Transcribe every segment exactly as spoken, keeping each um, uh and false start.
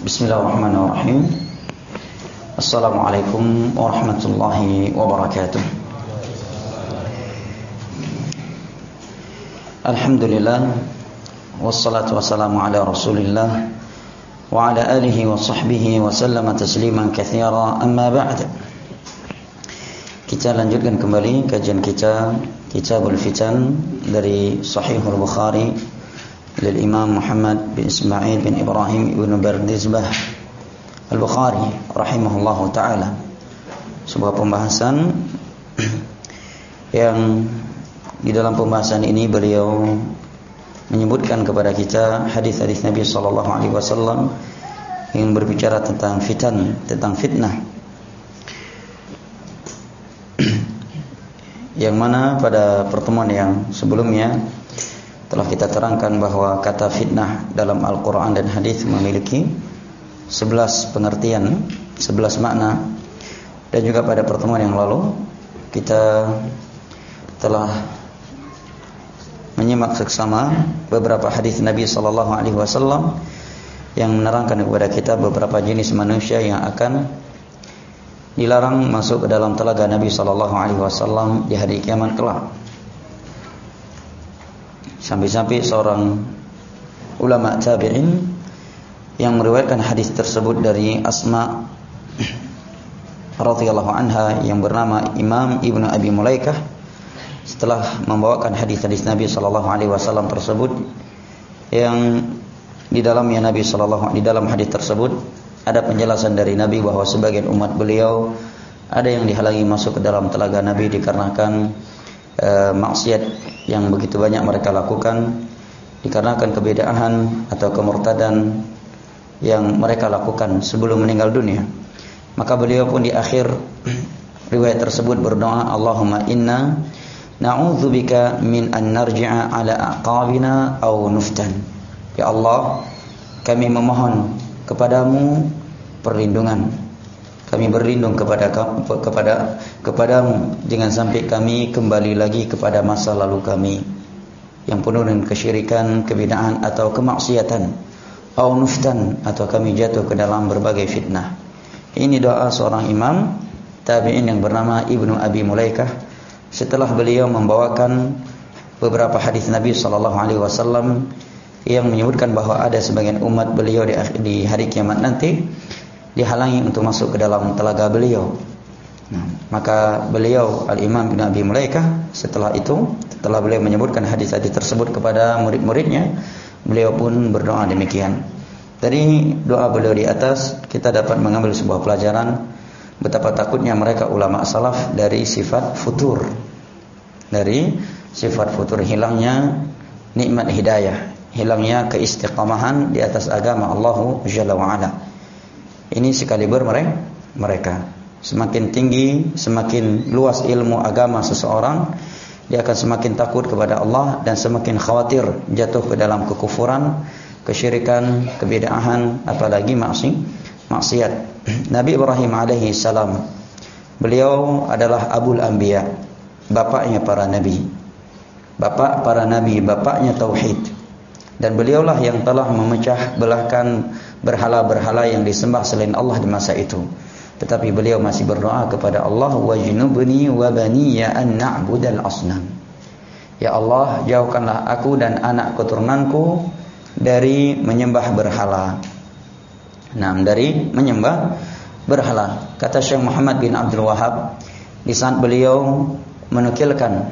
Bismillahirrahmanirrahim. Assalamualaikum warahmatullahi wabarakatuh. Alhamdulillah, wassalatu wassalamu ala Rasulillah wa ala alihi wa sahbihi wa sallama tasliman katsira. Amma ba'd. Kita lanjutkan kembali kajian kita Kitabul Fitan dari Sahihul Bukhari lil Imam Muhammad bin Ismail bin Ibrahim ibn Bardizbah Al-Bukhari rahimahullahu ta'ala. Sebuah pembahasan yang di dalam pembahasan ini beliau menyebutkan kepada kita hadis-hadis Nabi sallallahu alaihi wasallam yang berbicara tentang fitan, tentang fitnah. Yang mana pada pertemuan yang sebelumnya telah kita terangkan bahwa kata fitnah dalam Al-Quran dan hadis memiliki sebelas pengertian, sebelas makna. Dan juga pada pertemuan yang lalu kita telah menyimak seksama beberapa hadis Nabi sallallahu alaihi wasallam yang menerangkan kepada kita beberapa jenis manusia yang akan dilarang masuk ke dalam telaga Nabi sallallahu alaihi wasallam di hari kiamat kelak. Sampai-sampai seorang ulama tabi'in yang meriwayatkan hadis tersebut dari Asma radhiyallahu anha yang bernama Imam Ibnu Abi Mulaikah, setelah membawakan hadis-hadis Nabi sallallahu alaihi wasallam tersebut yang di dalamnya Nabi sallallahu di dalam hadis tersebut ada penjelasan dari Nabi bahwa sebagian umat beliau ada yang dihalangi masuk ke dalam telaga Nabi dikarenakan e, maksiat yang begitu banyak mereka lakukan, dikarenakan kebid'ahan atau kemurtadan yang mereka lakukan sebelum meninggal dunia. Maka beliau pun di akhir riwayat tersebut berdoa, Allahumma inna na'udzubika min an narji'a ala aqabina aw nuftan. Ya Allah, kami memohon kepadamu perlindungan. Kami berlindung kepada kepada kepadamu jangan sampai kami kembali lagi kepada masa lalu kami yang penuh dengan kesyirikan, kebid'ahan atau kemaksiatan, au nuftan, atau kami jatuh ke dalam berbagai fitnah. Ini doa seorang imam tabi'in yang bernama Ibnu Abi Mulaikah setelah beliau membawakan beberapa hadis Nabi sallallahu alaihi wasallam yang menyebutkan bahwa ada sebagian umat beliau di, di hari kiamat nanti dihalangi untuk masuk ke dalam telaga beliau. Nah, maka beliau Al-Imam bin Abi Mulaikah setelah itu, setelah beliau menyebutkan hadis-hadis tersebut kepada murid-muridnya, beliau pun berdoa demikian. Dari doa beliau di atas kita dapat mengambil sebuah pelajaran betapa takutnya mereka ulama salaf dari sifat futur. Dari sifat futur, hilangnya nikmat hidayah, hilangnya keistiqamahan di atas agama Allah Jalla wa Ala. Ini sekaliber mereka. Semakin tinggi, semakin luas ilmu agama seseorang, dia akan semakin takut kepada Allah dan semakin khawatir jatuh ke dalam kekufuran, kesyirikan, kebid'ahan, apalagi maksi, maksiat. Nabi Ibrahim alaihi salam, beliau adalah Abul Anbiya, bapaknya para nabi. Bapak para nabi, bapaknya tauhid. Dan beliaulah yang telah memecah belahkan berhala-berhala yang disembah selain Allah di masa itu. Tetapi beliau masih berdoa kepada Allah, wajnubni wa baniya an na'budal asnam. Ya Allah, jauhkanlah aku dan anak keturunanku dari menyembah berhala. Nah, dari menyembah berhala. Kata Syekh Muhammad bin Abdul Wahhab, di saat beliau menukilkan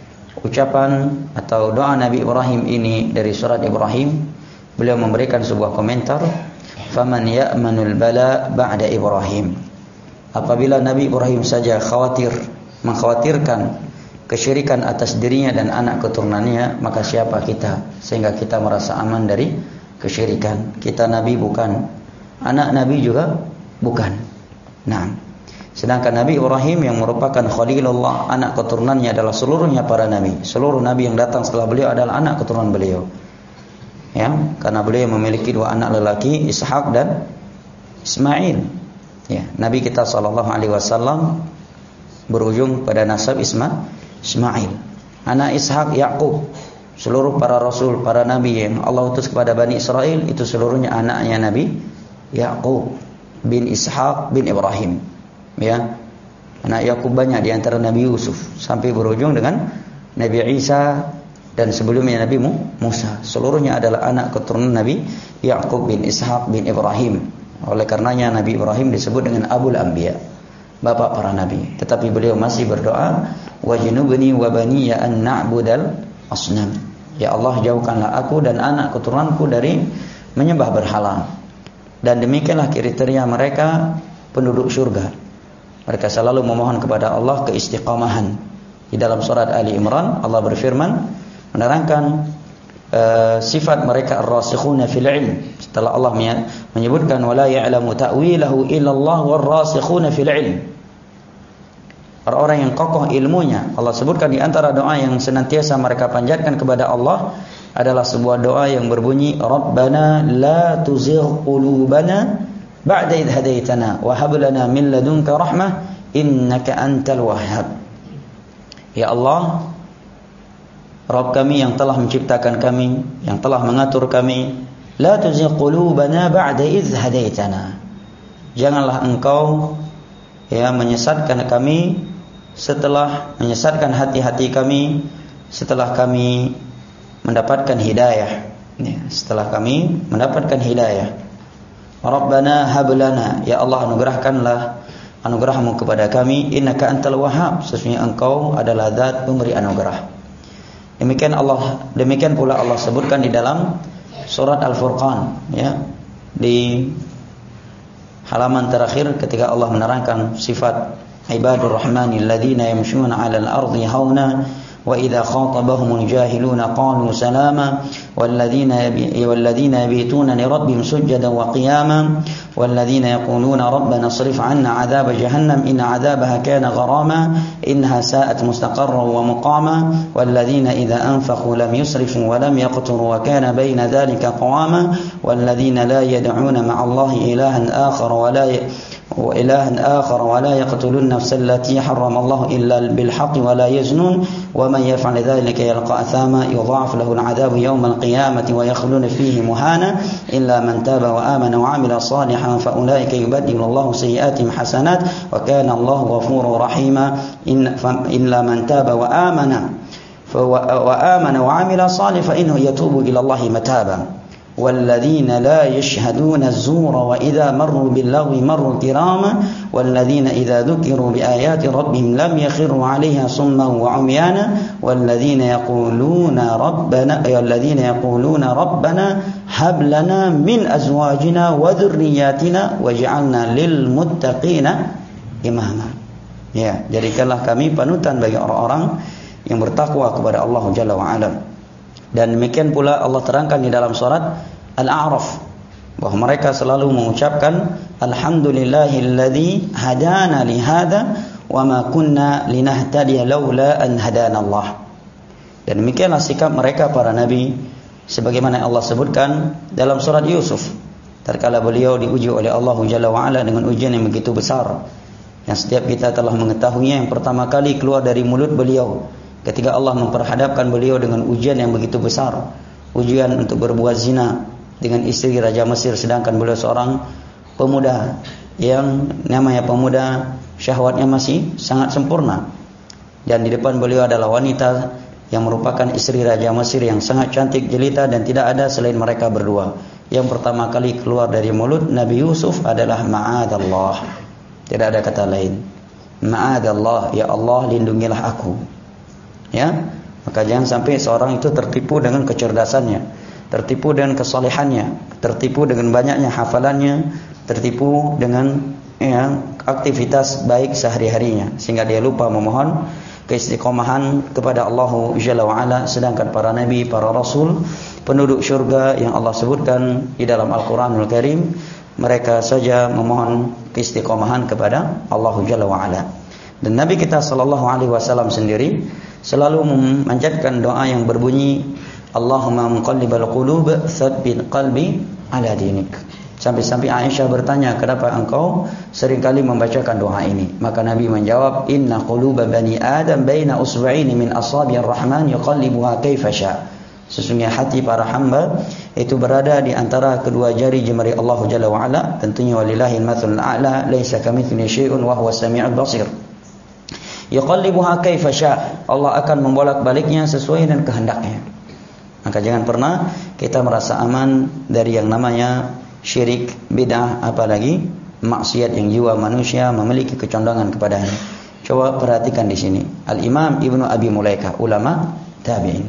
ucapan atau doa Nabi Ibrahim ini dari surat Ibrahim, beliau memberikan sebuah komentar, faman ya'manul bala ba'da Ibrahim. Apabila Nabi Ibrahim saja khawatir, mengkhawatirkan kesyirikan atas dirinya dan anak keturunannya, maka siapa kita sehingga kita merasa aman dari kesyirikan? Kita Nabi bukan, anak Nabi juga bukan. Nah, sedangkan Nabi Ibrahim yang merupakan Khalilullah, anak keturunannya adalah seluruhnya para nabi. Seluruh nabi yang datang setelah beliau adalah anak keturunan beliau. Ya, karena beliau memiliki dua anak lelaki, Ishak dan Ismail. Ya, Nabi kita sallallahu alaihi wasallam berujung pada nasab Isma, Ismail. Anak Ishak Yakub. Seluruh para rasul, para nabi yang Allah utus kepada Bani Israel itu seluruhnya anaknya Nabi Yaqub bin Ishaq bin Ibrahim. Ya. Anak Yaqub banyak di antara Nabi Yusuf sampai berujung dengan Nabi Isa dan sebelumnya Nabi Musa. Seluruhnya adalah anak keturunan Nabi Yaqub bin Ishaq bin Ibrahim. Oleh karenanya Nabi Ibrahim disebut dengan Abul Anbiya, bapak para nabi. Tetapi beliau masih berdoa, wajnubni wa baniya an na'budal asnam. Ya Allah, jauhkanlah aku dan anak keturunanku dari menyembah berhala. Dan demikianlah kriteria mereka penduduk surga. Mereka selalu memohon kepada Allah keistiqamahan. Di dalam surat Ali Imran Allah berfirman menerangkan uh, sifat mereka ar-rasikhuna fil ilm. Setelah Allah menyebutkan wala ya'lamu ta'wilahu illallah war-rasikhuna fil ilm. Orang-orang yang kokoh ilmunya, Allah sebutkan di antara doa yang senantiasa mereka panjatkan kepada Allah adalah sebuah doa yang berbunyi Rabbana la tuzigh qulubana ba'da idh hadaitana wa hab lana min ladunka rahmah innaka antal wahhab. Ya Allah, Rabb kami yang telah menciptakan kami, yang telah mengatur kami, la tuzigh qulubana ba'da idh hadaitana. Janganlah engkau ya menyesatkan kami setelah menyesatkan hati-hati kami setelah kami mendapatkan hidayah. Ya, setelah kami mendapatkan hidayah. Rabbana hablana, ya Allah anugerahkanlah anugerahmu kepada kami, innaka antal wahhab, sesungguhnya engkau adalah zat pemberi anugerah. Demikian Allah, demikian pula Allah sebutkan di dalam surat Al-Furqan, ya, di halaman terakhir ketika Allah menerangkan sifat ibadur rahmanil ladzina yamshuna 'alal ardi hauna wa idza khatabahumul jahiluna qalu salama wal ladzina wal ladzina yabituna li rabbihim sujadan wa qiyama wal ladzina yaquluna rabbana asrif 'anna 'adzaba jahannam inna 'adzabaha kana gharama innaha sa'at mustaqarran wa muqama wal ladzina idza anfaqu lam yusrifu wa lam yaqturu wa kana bayna dhalika qawama wal ladzina la yad'una ma'a Allahi ilahan akhar wa la وإله آخر ولا يقتل النفس التي حرم الله إلا بالحق ولا يزنون ومن يفعل ذلك يلقى أثاما يضاعف له العذاب يوم القيامة ويخلون فيه مهانا إلا من تاب وآمن وعمل صالحا فأولئك يبدل الله سيئاتهم حسنات وكان الله غفورا رحيما إلا من تاب وآمن وآمن وعمل صالحا فإنه يتوب إلى الله متابا والذين لا يشهدون الزور وإذا مروا باللغو مروا كراما والذين إذا ذكروا بآيات ربهم لم يخروا عليها صما وعميانا والذين يقولون ربنا الذين يقولون ربنا هب لنا من أزواجنا وذرياتنا واجعلنا للمتقين إماما. Ya, jadikanlah kami panutan bagi orang-orang yang bertakwa kepada Allah Jalla wa Ala. Dan demikian pula Allah terangkan di dalam surat Al-A'raf bahwa mereka selalu mengucapkan alhamdulillahilladzi hadana li hadza wa ma kunna linahtadiya laula an hadana Allah. Dan demikianlah sikap mereka para nabi sebagaimana Allah sebutkan dalam surat Yusuf tatkala beliau diuji oleh Allah Jalla wa Ala dengan ujian yang begitu besar yang setiap kita telah mengetahuinya, yang pertama kali keluar dari mulut beliau ketika Allah memperhadapkan beliau dengan ujian yang begitu besar, ujian untuk berbuat zina dengan istri Raja Mesir, sedangkan beliau seorang pemuda yang namanya pemuda syahwatnya masih sangat sempurna, dan di depan beliau adalah wanita yang merupakan istri Raja Mesir yang sangat cantik jelita dan tidak ada selain mereka berdua. Yang pertama kali keluar dari mulut Nabi Yusuf adalah ma'adallah, tidak ada kata lain, ma'adallah, ya Allah lindungilah aku. Ya, maka jangan sampai seorang itu tertipu dengan kecerdasannya, tertipu dengan kesalehannya, tertipu dengan banyaknya hafalannya, tertipu dengan ya, aktivitas baik sehari-harinya sehingga dia lupa memohon keistiqomahan kepada Allah Jalla wa Ala. Sedangkan para nabi, para rasul, penduduk syurga yang Allah sebutkan di dalam Al-Qur'anul Karim, mereka saja memohon keistiqomahan kepada Allah Jalla wa Ala. Dan Nabi kita sallallahu alaihi wasallam sendiri selalu memanjatkan doa yang berbunyi Allahumma muqallibal qulub tsabbit qalbi ala dinik. Sampai-sampai Aisyah bertanya, kenapa engkau seringkali membacakan doa ini? Maka Nabi menjawab, inna quluba bani adam baina usba'ini min asabi'ir rahman yuqallibuha kaifa sya. Sesungguhnya hati para hamba itu berada di antara kedua jari jemari Allah Jalla wa Ala. Tentunya walillahil matsalul a'la, laisa kamitslihi syai'un wa huwas samiul basir. Yuqallibuha kaifa syaa. Allah akan membolak-baliknya sesuai dengan kehendaknya. Maka jangan pernah kita merasa aman dari yang namanya syirik, bid'ah, apalagi maksiat yang jiwa manusia memiliki kecondongan kepadanya. Coba perhatikan di sini. Al-Imam Ibnu Abi Mulaikah, ulama tabi'in,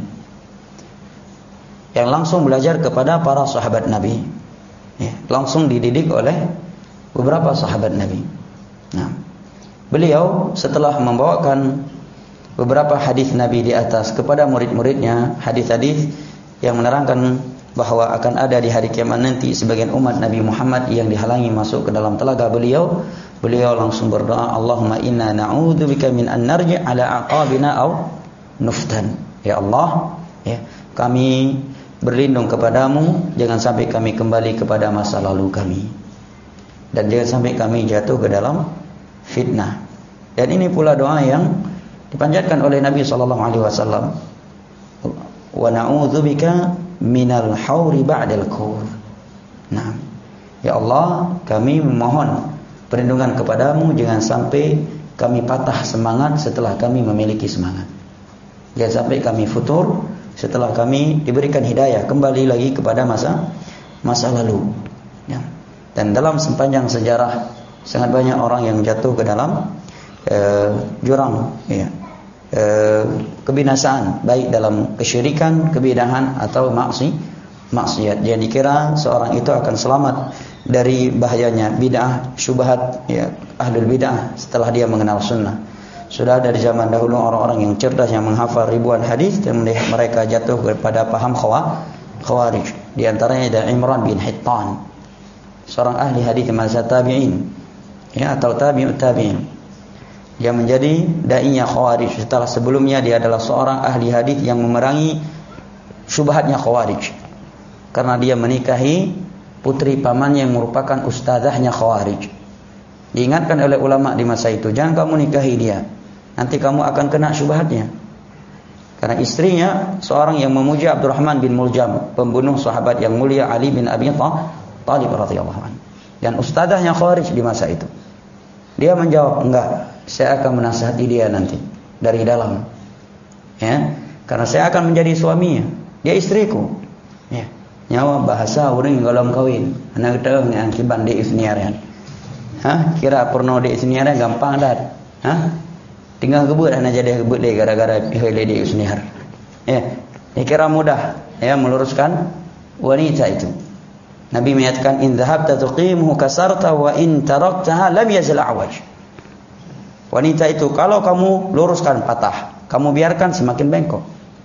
yang langsung belajar kepada para sahabat Nabi, ya, langsung dididik oleh beberapa sahabat Nabi. Nah, beliau setelah membawakan beberapa hadis Nabi di atas kepada murid-muridnya, hadis-hadis yang menerangkan bahwa akan ada di hari kiamat nanti sebagian umat Nabi Muhammad yang dihalangi masuk ke dalam telaga beliau, beliau langsung berdoa, Allahumma inna na'udzubika min an narji' ala aqabina aw nuftan. Ya Allah, ya, kami berlindung kepadamu jangan sampai kami kembali kepada masa lalu kami, dan jangan sampai kami jatuh ke dalam fitnah. Dan ini pula doa yang dipanjatkan oleh Nabi sallallahu alaihi wasallam, wa na'udzubika minal hauri ba'dal qur. Nah, ya Allah, kami memohon perlindungan kepadamu jangan sampai kami patah semangat setelah kami memiliki semangat. Jangan sampai kami futur setelah kami diberikan hidayah kembali lagi kepada masa masa lalu. Ya. Dan dalam sepanjang sejarah sangat banyak orang yang jatuh ke dalam uh, jurang, ya, uh, kebinasaan, baik dalam kesyirikan, kebidahan atau maksi, maksiat. Jangan dikira seorang itu akan selamat dari bahayanya bid'ah, syubhat, ya, ahlul bid'ah setelah dia mengenal sunnah. Sudah dari zaman dahulu orang-orang yang cerdas yang menghafal ribuan hadis dan mereka jatuh kepada paham khawarij. Di antaranya ada Imran bin Hittan, seorang ahli hadis mazhab tabi'in, ya, atau tabi'ut tabi'in, yang menjadi dai-nya khawarij. Setelah sebelumnya dia adalah seorang ahli hadis yang memerangi syubhatnya khawarij, karena dia menikahi putri pamannya yang merupakan ustazahnya khawarij. Diingatkan oleh ulama di masa itu, jangan kamu nikahi dia, nanti kamu akan kena syubhatnya. Karena istrinya seorang yang memuji Abdurrahman bin Muljam, pembunuh sahabat yang mulia Ali bin Abi Thalib radhiyallahu anhu, dan ustazahnya khawarij di masa itu. Dia menjawab, enggak, saya akan menasihati dia nanti dari dalam, ya, karena saya akan menjadi suaminya, dia istriku, ya. Nyawa bahasa orang golong kawin, anak tahu yang kiban di isniaran. Hah? Kira porno di isniaran gampang dah. Hah? Tinggal gebut anak jadi gebut deh gara-gara hele di isniar. Ya, dikira mudah, ya, meluruskan wanita itu. Nabi menyatakan, in dhahabta tuqimhu kasarta wa in taraktaha lam yazal awaj. Wanita itu kalau kamu luruskan patah, kamu biarkan semakin bengkok.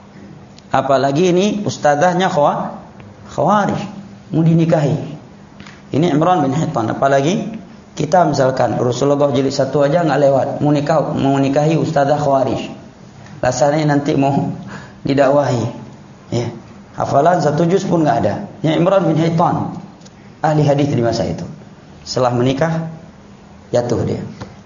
Apalagi ini ustazahnya khawa khawarij mau dinikahi. Ini Imran bin Hittan. Apalagi kita misalkan Rasulullah jilid satu aja nggak lewat, mau nikah, mau nikahi ustazah khawarij, rasanya nanti mau didakwahi, ya, hafalan satu juz pun nggak ada. Ya, Imran bin Hittan, ahli hadis di masa itu, setelah menikah jatuh dia.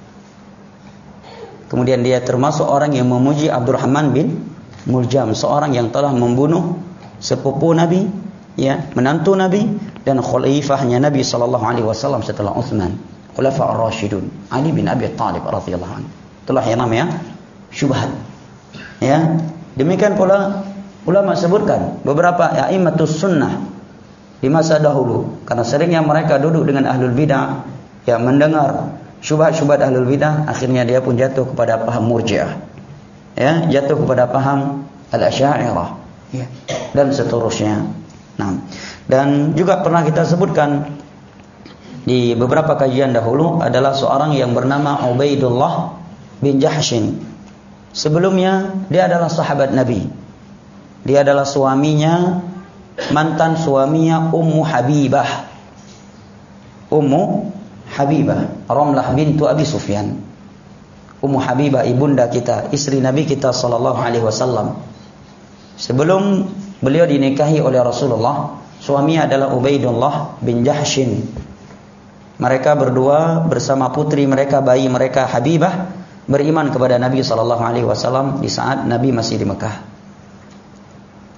Kemudian dia termasuk orang yang memuji Abdurrahman bin Muljam, seorang yang telah membunuh sepupu Nabi, ya, menantu Nabi dan khalifahnya Nabi sallallahu alaihi wasallam setelah Utsman, Khulafa ar-Rasyidun, Ali bin Abi Thalib radhiyallahu anhu. Itulah yang namanya syubhat. Ya, demikian pula ulama sebutkan beberapa a'immatus sunnah di masa dahulu, karena seringnya mereka duduk dengan ahlul bidah, ya, mendengar syubhat-syubhat ahlul bidah, akhirnya dia pun jatuh kepada paham Murji'ah, ya, jatuh kepada paham al-Asy'ariyah, ya, dan seterusnya. Nah, dan juga pernah kita sebutkan di beberapa kajian dahulu adalah seorang yang bernama Ubaidullah bin Jahshin. Sebelumnya dia adalah sahabat Nabi. Dia adalah suaminya, mantan suaminya Ummu Habibah. Ummu Habibah, Ramlah bintu Abi Sufyan. Ummu Habibah ibunda kita, istri Nabi kita sallallahu alaihi wasallam. Sebelum beliau dinikahi oleh Rasulullah, suaminya adalah Ubaidullah bin Jahshin. Mereka berdua bersama putri mereka, bayi mereka Habibah, beriman kepada Nabi sallallahu alaihi wasallam di saat Nabi masih di Mekah.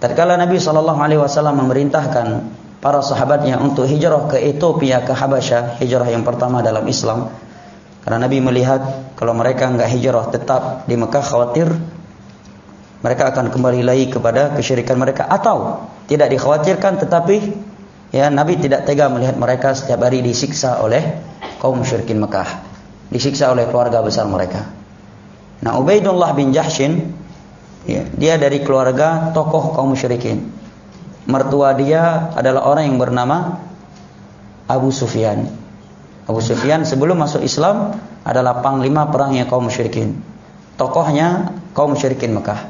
Tatkala Nabi shallallahu alaihi wasallam memerintahkan para sahabatnya untuk hijrah ke Ethiopia, ke Habasyah, hijrah yang pertama dalam Islam. Karena Nabi melihat kalau mereka enggak hijrah tetap di Mekah, khawatir mereka akan kembali lagi kepada kesyirikan mereka, atau tidak dikhawatirkan tetapi ya Nabi tidak tega melihat mereka setiap hari disiksa oleh kaum musyrikin Mekah, disiksa oleh keluarga besar mereka. Nah, Ubaidullah bin Jahshin, ya, dia dari keluarga tokoh kaum musyrikin. Mertua dia adalah orang yang bernama Abu Sufyan. Abu Sufyan sebelum masuk Islam adalah panglima perangnya kaum musyrikin. Tokohnya kaum musyrikin Mekah.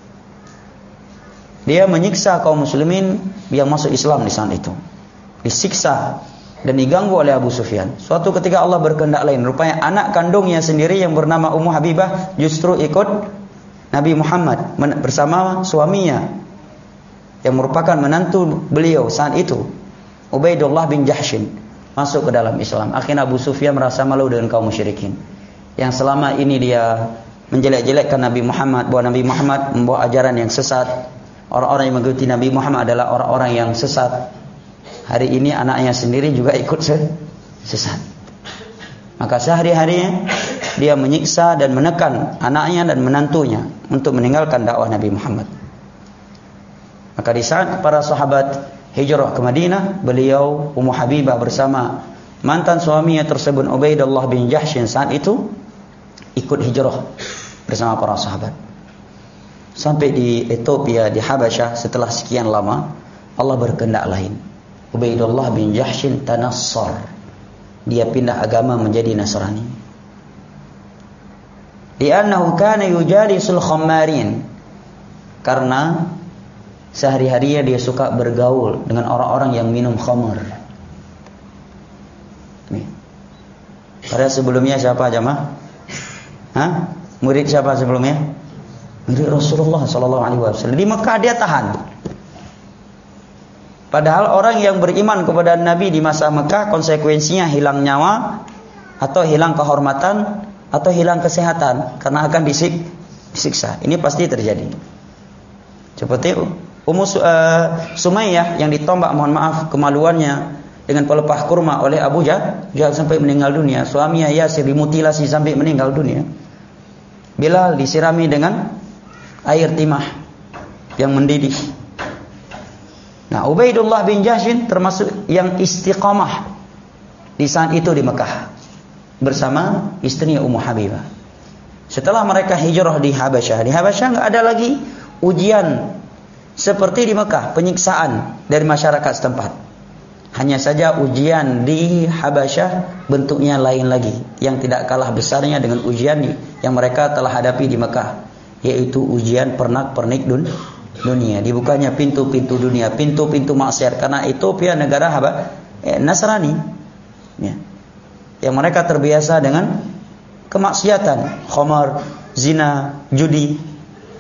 Dia menyiksa kaum muslimin yang masuk Islam di saat itu. Disiksa dan diganggu oleh Abu Sufyan. Suatu ketika Allah berkehendak lain. Rupanya anak kandungnya sendiri yang bernama Ummu Habibah justru ikut Nabi Muhammad bersama suaminya yang merupakan menantu beliau saat itu, Ubaidullah bin Jahshin, masuk ke dalam Islam. Akhirnya Abu Sufyan merasa malu dengan kaum musyrikin yang selama ini dia menjelek-jelekkan Nabi Muhammad, bahwa Nabi Muhammad membawa ajaran yang sesat. Orang-orang yang mengikuti Nabi Muhammad adalah orang-orang yang sesat. Hari ini anaknya sendiri juga ikut sesat. Maka sehari-harinya dia menyiksa dan menekan anaknya dan menantunya untuk meninggalkan dakwah Nabi Muhammad. Maka di saat para sahabat hijrah ke Madinah, beliau Ummu Habibah bersama mantan suaminya tersebut Ubaidullah bin Jahshin saat itu ikut hijrah bersama para sahabat. Sampai di Ethiopia, di Habasyah, setelah sekian lama Allah berkehendak lain. Ubaidullah bin Jahshin tanassar. Dia pindah agama menjadi Nasrani. Li'annahu kana yujalisul khammarin. Karena sehari-harinya dia suka bergaul dengan orang-orang yang minum khamar. Nih. Pada sebelumnya siapa jamaah? Hah? Murid siapa sebelumnya? Murid Rasulullah sallallahu alaihi wasallam. Di Mekah dia tahan. Padahal orang yang beriman kepada Nabi di masa Mekah konsekuensinya hilang nyawa, atau hilang kehormatan, atau hilang kesehatan karena akan disik, disiksa. Ini pasti terjadi. Seperti Ummu uh, Sumayyah yang ditombak, mohon maaf, kemaluannya dengan pelepah kurma oleh Abu Jahal sampai meninggal dunia. Suaminya Yasir dimutilasi sampai meninggal dunia. Bilal disirami dengan air timah yang mendidih. Nah, Ubaidullah bin Jahshin termasuk yang istiqamah di saat itu di Mekah bersama istrinya Ummu Habibah. Setelah mereka hijrah di Habasyah, di Habasyah enggak ada lagi ujian seperti di Mekah, penyiksaan dari masyarakat setempat. Hanya saja ujian di Habasyah bentuknya lain lagi, yang tidak kalah besarnya dengan ujian yang mereka telah hadapi di Mekah, yaitu ujian pernak-pernik dun dunia. Dibukanya pintu-pintu dunia, pintu-pintu maksiat, karena Ethiopia negara apa? Eh, Nasrani. Ya. Yang mereka terbiasa dengan kemaksiatan, khamar, zina, judi.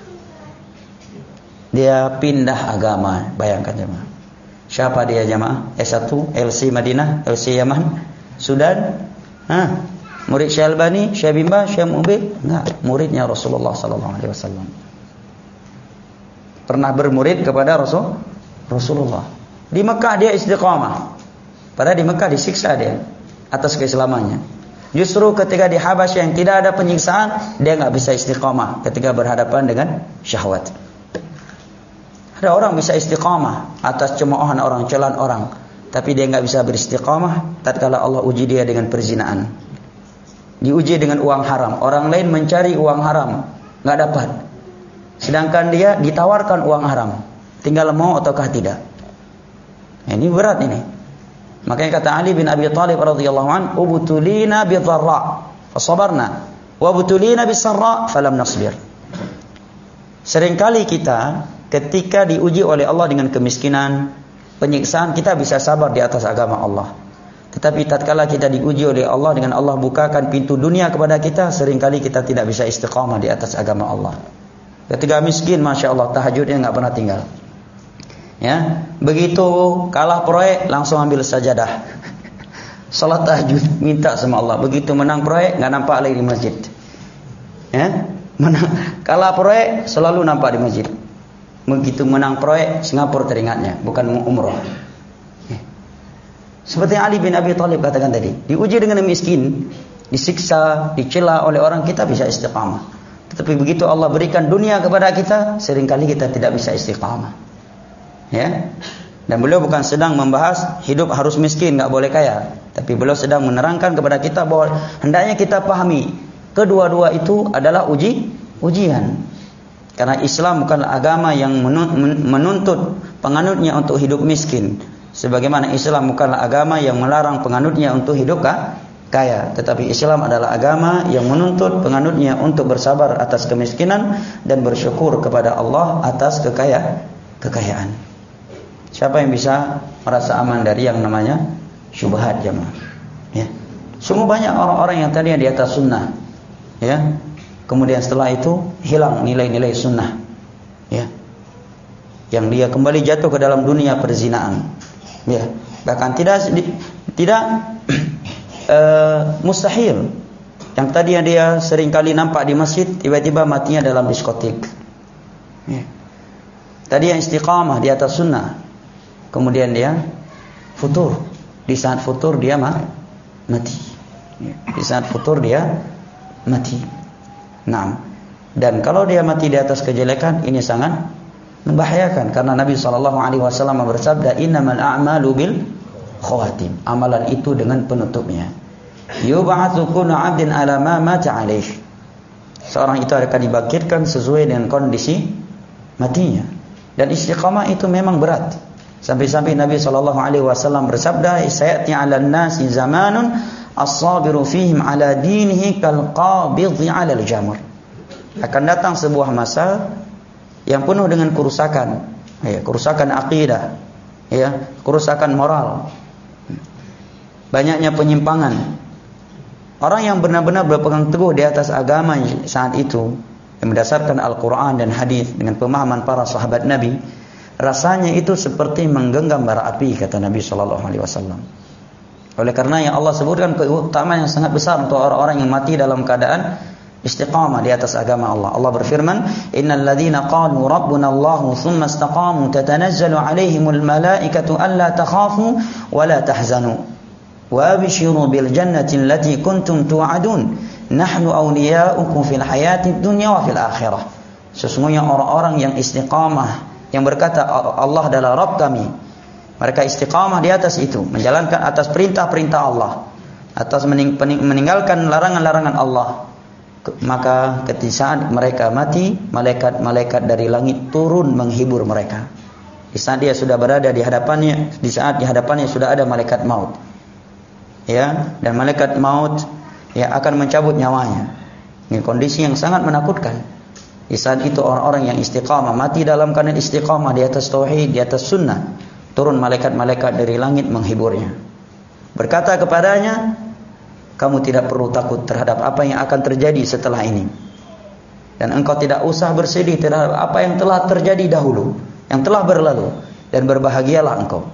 Dia pindah agama, bayangkan jemaah. Siapa dia jemaah? S satu, L C Madinah, L C Yaman, Sudan. Hah? Murid Syekh Albani, Syekh Bimba, Syekh Mubil? Enggak, muridnya Rasulullah sallallahu alaihi wasallam. Pernah bermurid kepada Rasul Rasulullah. Di Mekah dia istiqamah. Padahal di Mekah disiksa dia atas keislamannya. Justru ketika di Habasyah yang tidak ada penyiksaan, dia enggak bisa istiqamah ketika berhadapan dengan syahwat. Ada orang bisa istiqamah atas cemoohan orang, celaan orang, tapi dia enggak bisa beristiqamah tatkala Allah uji dia dengan perzinaan. Diuji dengan uang haram. Orang lain mencari uang haram, enggak dapat. Sedangkan dia ditawarkan uang haram, tinggal mau ataukah tidak. Nah, ini berat ini. Makanya kata Ali bin Abi Thalib radhiyallahu an, "Ubtulina bidharra, fasabarna, wa ubtulina bisarra, falam nasbir." Seringkali kita ketika diuji oleh Allah dengan kemiskinan, penyiksaan, kita bisa sabar di atas agama Allah. Tetapi tatkala kita diuji oleh Allah dengan Allah bukakan pintu dunia kepada kita, seringkali kita tidak bisa istiqamah di atas agama Allah. Ketika miskin, masya Allah, tahajudnya nggak pernah tinggal. Ya, begitu kalah proyek langsung ambil sajadah, salat tahajud, minta sama Allah. Begitu menang proyek nggak nampak lagi di masjid. Ya, menang kalah proyek selalu nampak di masjid. begitu menang proyek Singapura teringatnya, bukan umroh. Seperti Ali bin Abi Thalib katakan tadi, diuji dengan miskin, disiksa, dicela oleh orang, kita bisa istiqamah. Tetapi begitu Allah berikan dunia kepada kita, seringkali kita tidak bisa istiqamah. Ya. Dan beliau bukan sedang membahas hidup harus miskin, enggak boleh kaya, tapi beliau sedang menerangkan kepada kita bahwa hendaknya kita pahami kedua-dua itu adalah uji ujian. Karena Islam bukanlah agama yang menuntut penganutnya untuk hidup miskin, sebagaimana Islam bukanlah agama yang melarang penganutnya untuk hidup kaya. Tetapi Islam adalah agama yang menuntut penganutnya untuk bersabar atas kemiskinan dan bersyukur kepada Allah atas kekaya, kekayaan. Siapa yang bisa merasa aman dari yang namanya syubhat, jemaah? Ya. Sungguh banyak orang-orang yang tadinya di atas sunnah, ya, kemudian setelah itu hilang nilai-nilai sunnah, ya, yang dia kembali jatuh ke dalam dunia perzinaan, ya, bahkan tidak tidak uh, mustahil yang tadinya dia seringkali nampak di masjid tiba-tiba matinya dalam diskotik, ya. Tadi yang istiqamah di atas sunnah, kemudian dia futur, di saat futur dia mati, di saat futur dia mati. Nah, dan kalau dia mati di atas kejelekan, ini sangat membahayakan, karena Nabi shallallahu alaihi wasallam bersabda, innamal a'malu bil khawatim, amalan itu dengan penutupnya. Yub'atsu kullu 'abdin 'ala ma mata 'alaihi, seorang itu akan dibangkitkan sesuai dengan kondisi matinya. Dan istiqamah itu memang berat, sampai-sampai Nabi shallallahu alaihi wasallam bersabda, sayati 'alan nasi zamanun as-sabiru fihim 'ala dinihi kal qabidhi 'ala al-jamr. Akan datang sebuah masa yang penuh dengan kerusakan, ya, kerusakan akidah, ya, kerusakan moral, banyaknya penyimpangan. Orang yang benar-benar berpegang teguh di atas agama saat itu, yang berdasarkan Al-Quran dan hadis dengan pemahaman para sahabat Nabi, rasanya itu seperti menggenggam bara api, kata Nabi shallallahu alaihi wasallam. Oleh karena yang Allah sebutkan keutamaan yang sangat besar untuk orang-orang yang mati dalam keadaan istiqamah di atas agama Allah. Allah berfirman, innal ladzina qalu rabbuna Allahu tsumma istaqamu tatanazzalu alaihimul malaikatu alla takhafu wa la tahzanu wa abshiru bil jannati allati kuntum tu'adun nahnu awliya'ukum fil hayatid dunya wa fil akhirah. Sesungguhnya orang-orang yang istiqamah, yang berkata Allah adalah Rabb kami, mereka istiqamah di atas itu, menjalankan atas perintah-perintah Allah, atas meninggalkan larangan-larangan Allah, maka ketika saat mereka mati, malaikat-malaikat dari langit turun menghibur mereka. Di saat dia sudah berada di hadapannya, di saat di hadapannya sudah ada malaikat maut, ya, dan malaikat maut, ya, akan mencabut nyawanya. Ini kondisi yang sangat menakutkan. Di saat itu orang-orang yang istiqamah, mati dalam keadaan istiqamah di atas tauhid, di atas sunnah, turun malaikat-malaikat dari langit menghiburnya, berkata kepadanya, kamu tidak perlu takut terhadap apa yang akan terjadi setelah ini, dan engkau tidak usah bersedih terhadap apa yang telah terjadi dahulu, yang telah berlalu, dan berbahagialah engkau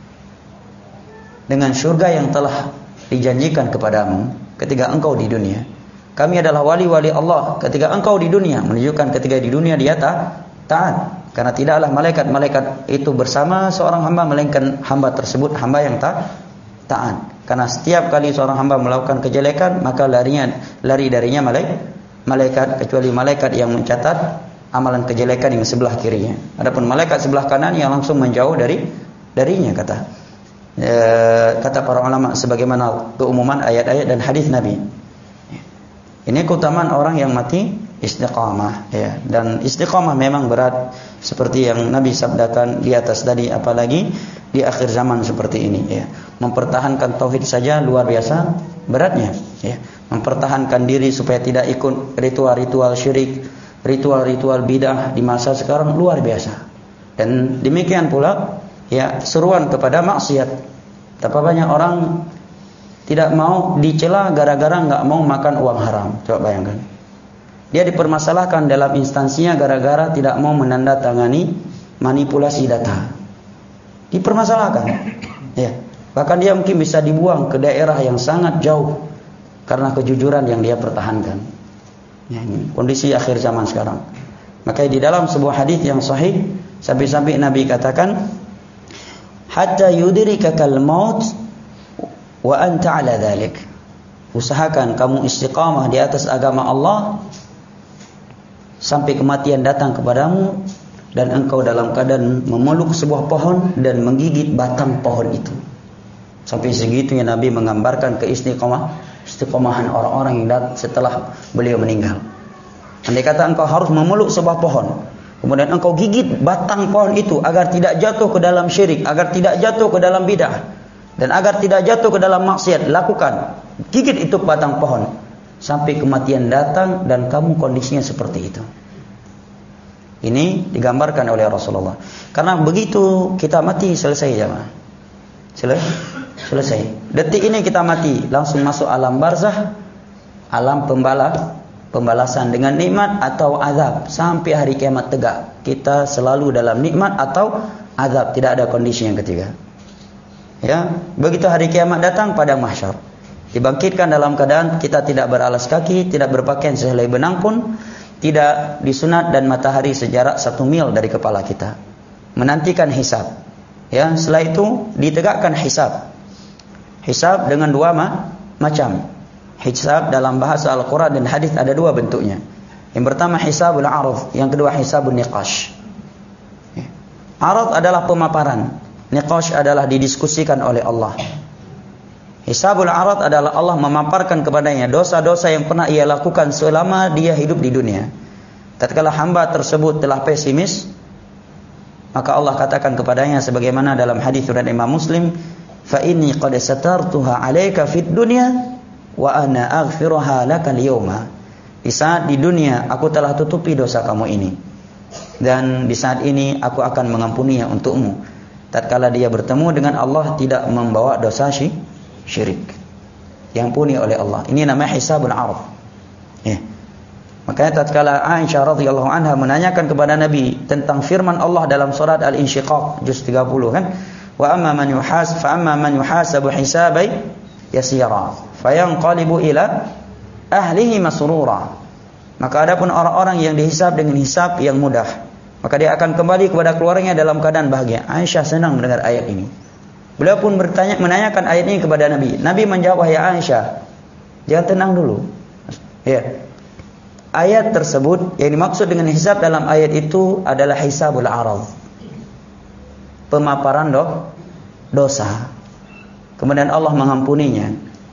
dengan surga yang telah dijanjikan kepadamu ketika engkau di dunia. Kami adalah wali-wali Allah ketika engkau di dunia, menunjukkan ketika di dunia dia taat. Karena tidaklah malaikat-malaikat itu bersama seorang hamba, melainkan hamba tersebut hamba yang tak taat. Karena setiap kali seorang hamba melakukan kejelekan, maka larinya lari darinya malaikat, malaikat kecuali malaikat yang mencatat amalan kejelekan yang sebelah kirinya. Adapun malaikat sebelah kanan yang langsung menjauh dari darinya, kata e, kata para ulama sebagaimana keumuman ayat-ayat dan hadis Nabi. Ini keutamaan orang yang mati istiqamah, ya. Dan istiqamah memang berat, seperti yang Nabi sabdakan di atas tadi, apalagi di akhir zaman seperti ini, ya. Mempertahankan tauhid saja luar biasa beratnya, ya. Mempertahankan diri supaya tidak ikut ritual-ritual syirik, ritual-ritual bidah di masa sekarang luar biasa. Dan demikian pula, ya, seruan kepada maksiat. Betapa banyak orang tidak mau dicela gara-gara nggak mau makan uang haram. Coba bayangkan. Dia dipermasalahkan dalam instansinya gara-gara tidak mau menandatangani manipulasi data. Dipermasalahkan. Ya. Bahkan dia mungkin bisa dibuang ke daerah yang sangat jauh karena kejujuran yang dia pertahankan. Ya, ini kondisi akhir zaman sekarang. Maka di dalam sebuah hadis yang sahih sampai-sampai Nabi katakan, hatta yudrikakal maut wa anta ala dhalik. Usahakan kamu istiqamah di atas agama Allah sampai kematian datang kepadamu dan engkau dalam keadaan memeluk sebuah pohon dan menggigit batang pohon itu. Sampai segitunya Nabi menggambarkan keistiqamah, istiqamahan orang-orang yang datang setelah beliau meninggal. Andai kata engkau harus memeluk sebuah pohon, kemudian engkau gigit batang pohon itu agar tidak jatuh ke dalam syirik, agar tidak jatuh ke dalam bid'ah, dan agar tidak jatuh ke dalam maksiat, lakukan. Gigit itu batang pohon sampai kematian datang dan kamu kondisinya seperti itu. Ini digambarkan oleh Rasulullah. Karena begitu kita mati, selesai jemaah. Selesai. Selesai. Detik ini kita mati, langsung masuk alam barzah, alam pembalas, pembalasan dengan nikmat atau azab sampai hari kiamat tegak. Kita selalu dalam nikmat atau azab, tidak ada kondisi yang ketiga. Ya, begitu hari kiamat datang pada mahsyar, dibangkitkan dalam keadaan kita tidak beralas kaki, tidak berpakaian sehelai benang pun, tidak disunat dan matahari sejarak satu mil dari kepala kita. Menantikan hisab. Ya, setelah itu ditegakkan hisab. Hisab dengan dua ma- macam. Hisab dalam bahasa Al-Quran dan hadis ada dua bentuknya. Yang pertama hisabul arad, yang kedua hisabun niqash. Arad adalah pemaparan, niqash adalah didiskusikan oleh Allah. Hisabul arad adalah Allah memaparkan kepadanya dosa-dosa yang pernah ia lakukan selama dia hidup di dunia. Tatkala hamba tersebut telah pesimis, maka Allah katakan kepadanya sebagaimana dalam hadis riwayat Imam Muslim, fa inni qad satartuha 'alaika fid dunya wa ana aghfiruha laka al-yawma. Di saat di dunia aku telah tutupi dosa kamu ini, dan di saat ini aku akan mengampuninya untukmu. Tatkala dia bertemu dengan Allah tidak membawa dosa syirik, diampuni oleh Allah. Ini namanya hisabul arad. Ya. Makanya tatkala Aisyah radhiyallahu anha menanyakan kepada Nabi tentang firman Allah dalam surat Al-Insyiqaq juz tiga puluh kan, wa amma man yuhas fa amma man yuhasabu hisabai yasira fayanqalibu ila ahlihi masrura. Maka adapun orang-orang yang dihisab dengan hisab yang mudah, maka dia akan kembali kepada keluarganya dalam keadaan bahagia. Aisyah senang mendengar ayat ini. Beliau pun bertanya, menanyakan ayat ini kepada Nabi. Nabi menjawab, "Wahai Aisyah, jangan tenang dulu." Ya. Ayat tersebut yang dimaksud dengan hisab dalam ayat itu adalah hisabul arad. Pemaparan do, dosa. Kemudian Allah mengampuninya.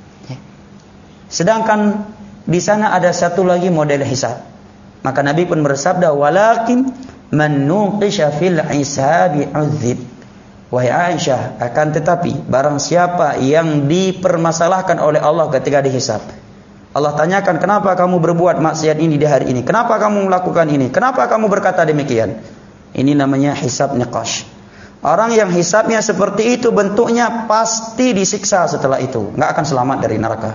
Sedangkan di sana ada satu lagi model hisab. Maka Nabi pun bersabda, "Walakin man nuqisha fil hisabi 'udzib." Wahai Aisyah, akan tetapi barang siapa yang dipermasalahkan oleh Allah ketika dihisab, Allah tanyakan, kenapa kamu berbuat maksiat ini di hari ini? Kenapa kamu melakukan ini? Kenapa kamu berkata demikian? Ini namanya hisab niqash. Orang yang hisabnya seperti itu bentuknya pasti disiksa setelah itu, nggak akan selamat dari neraka.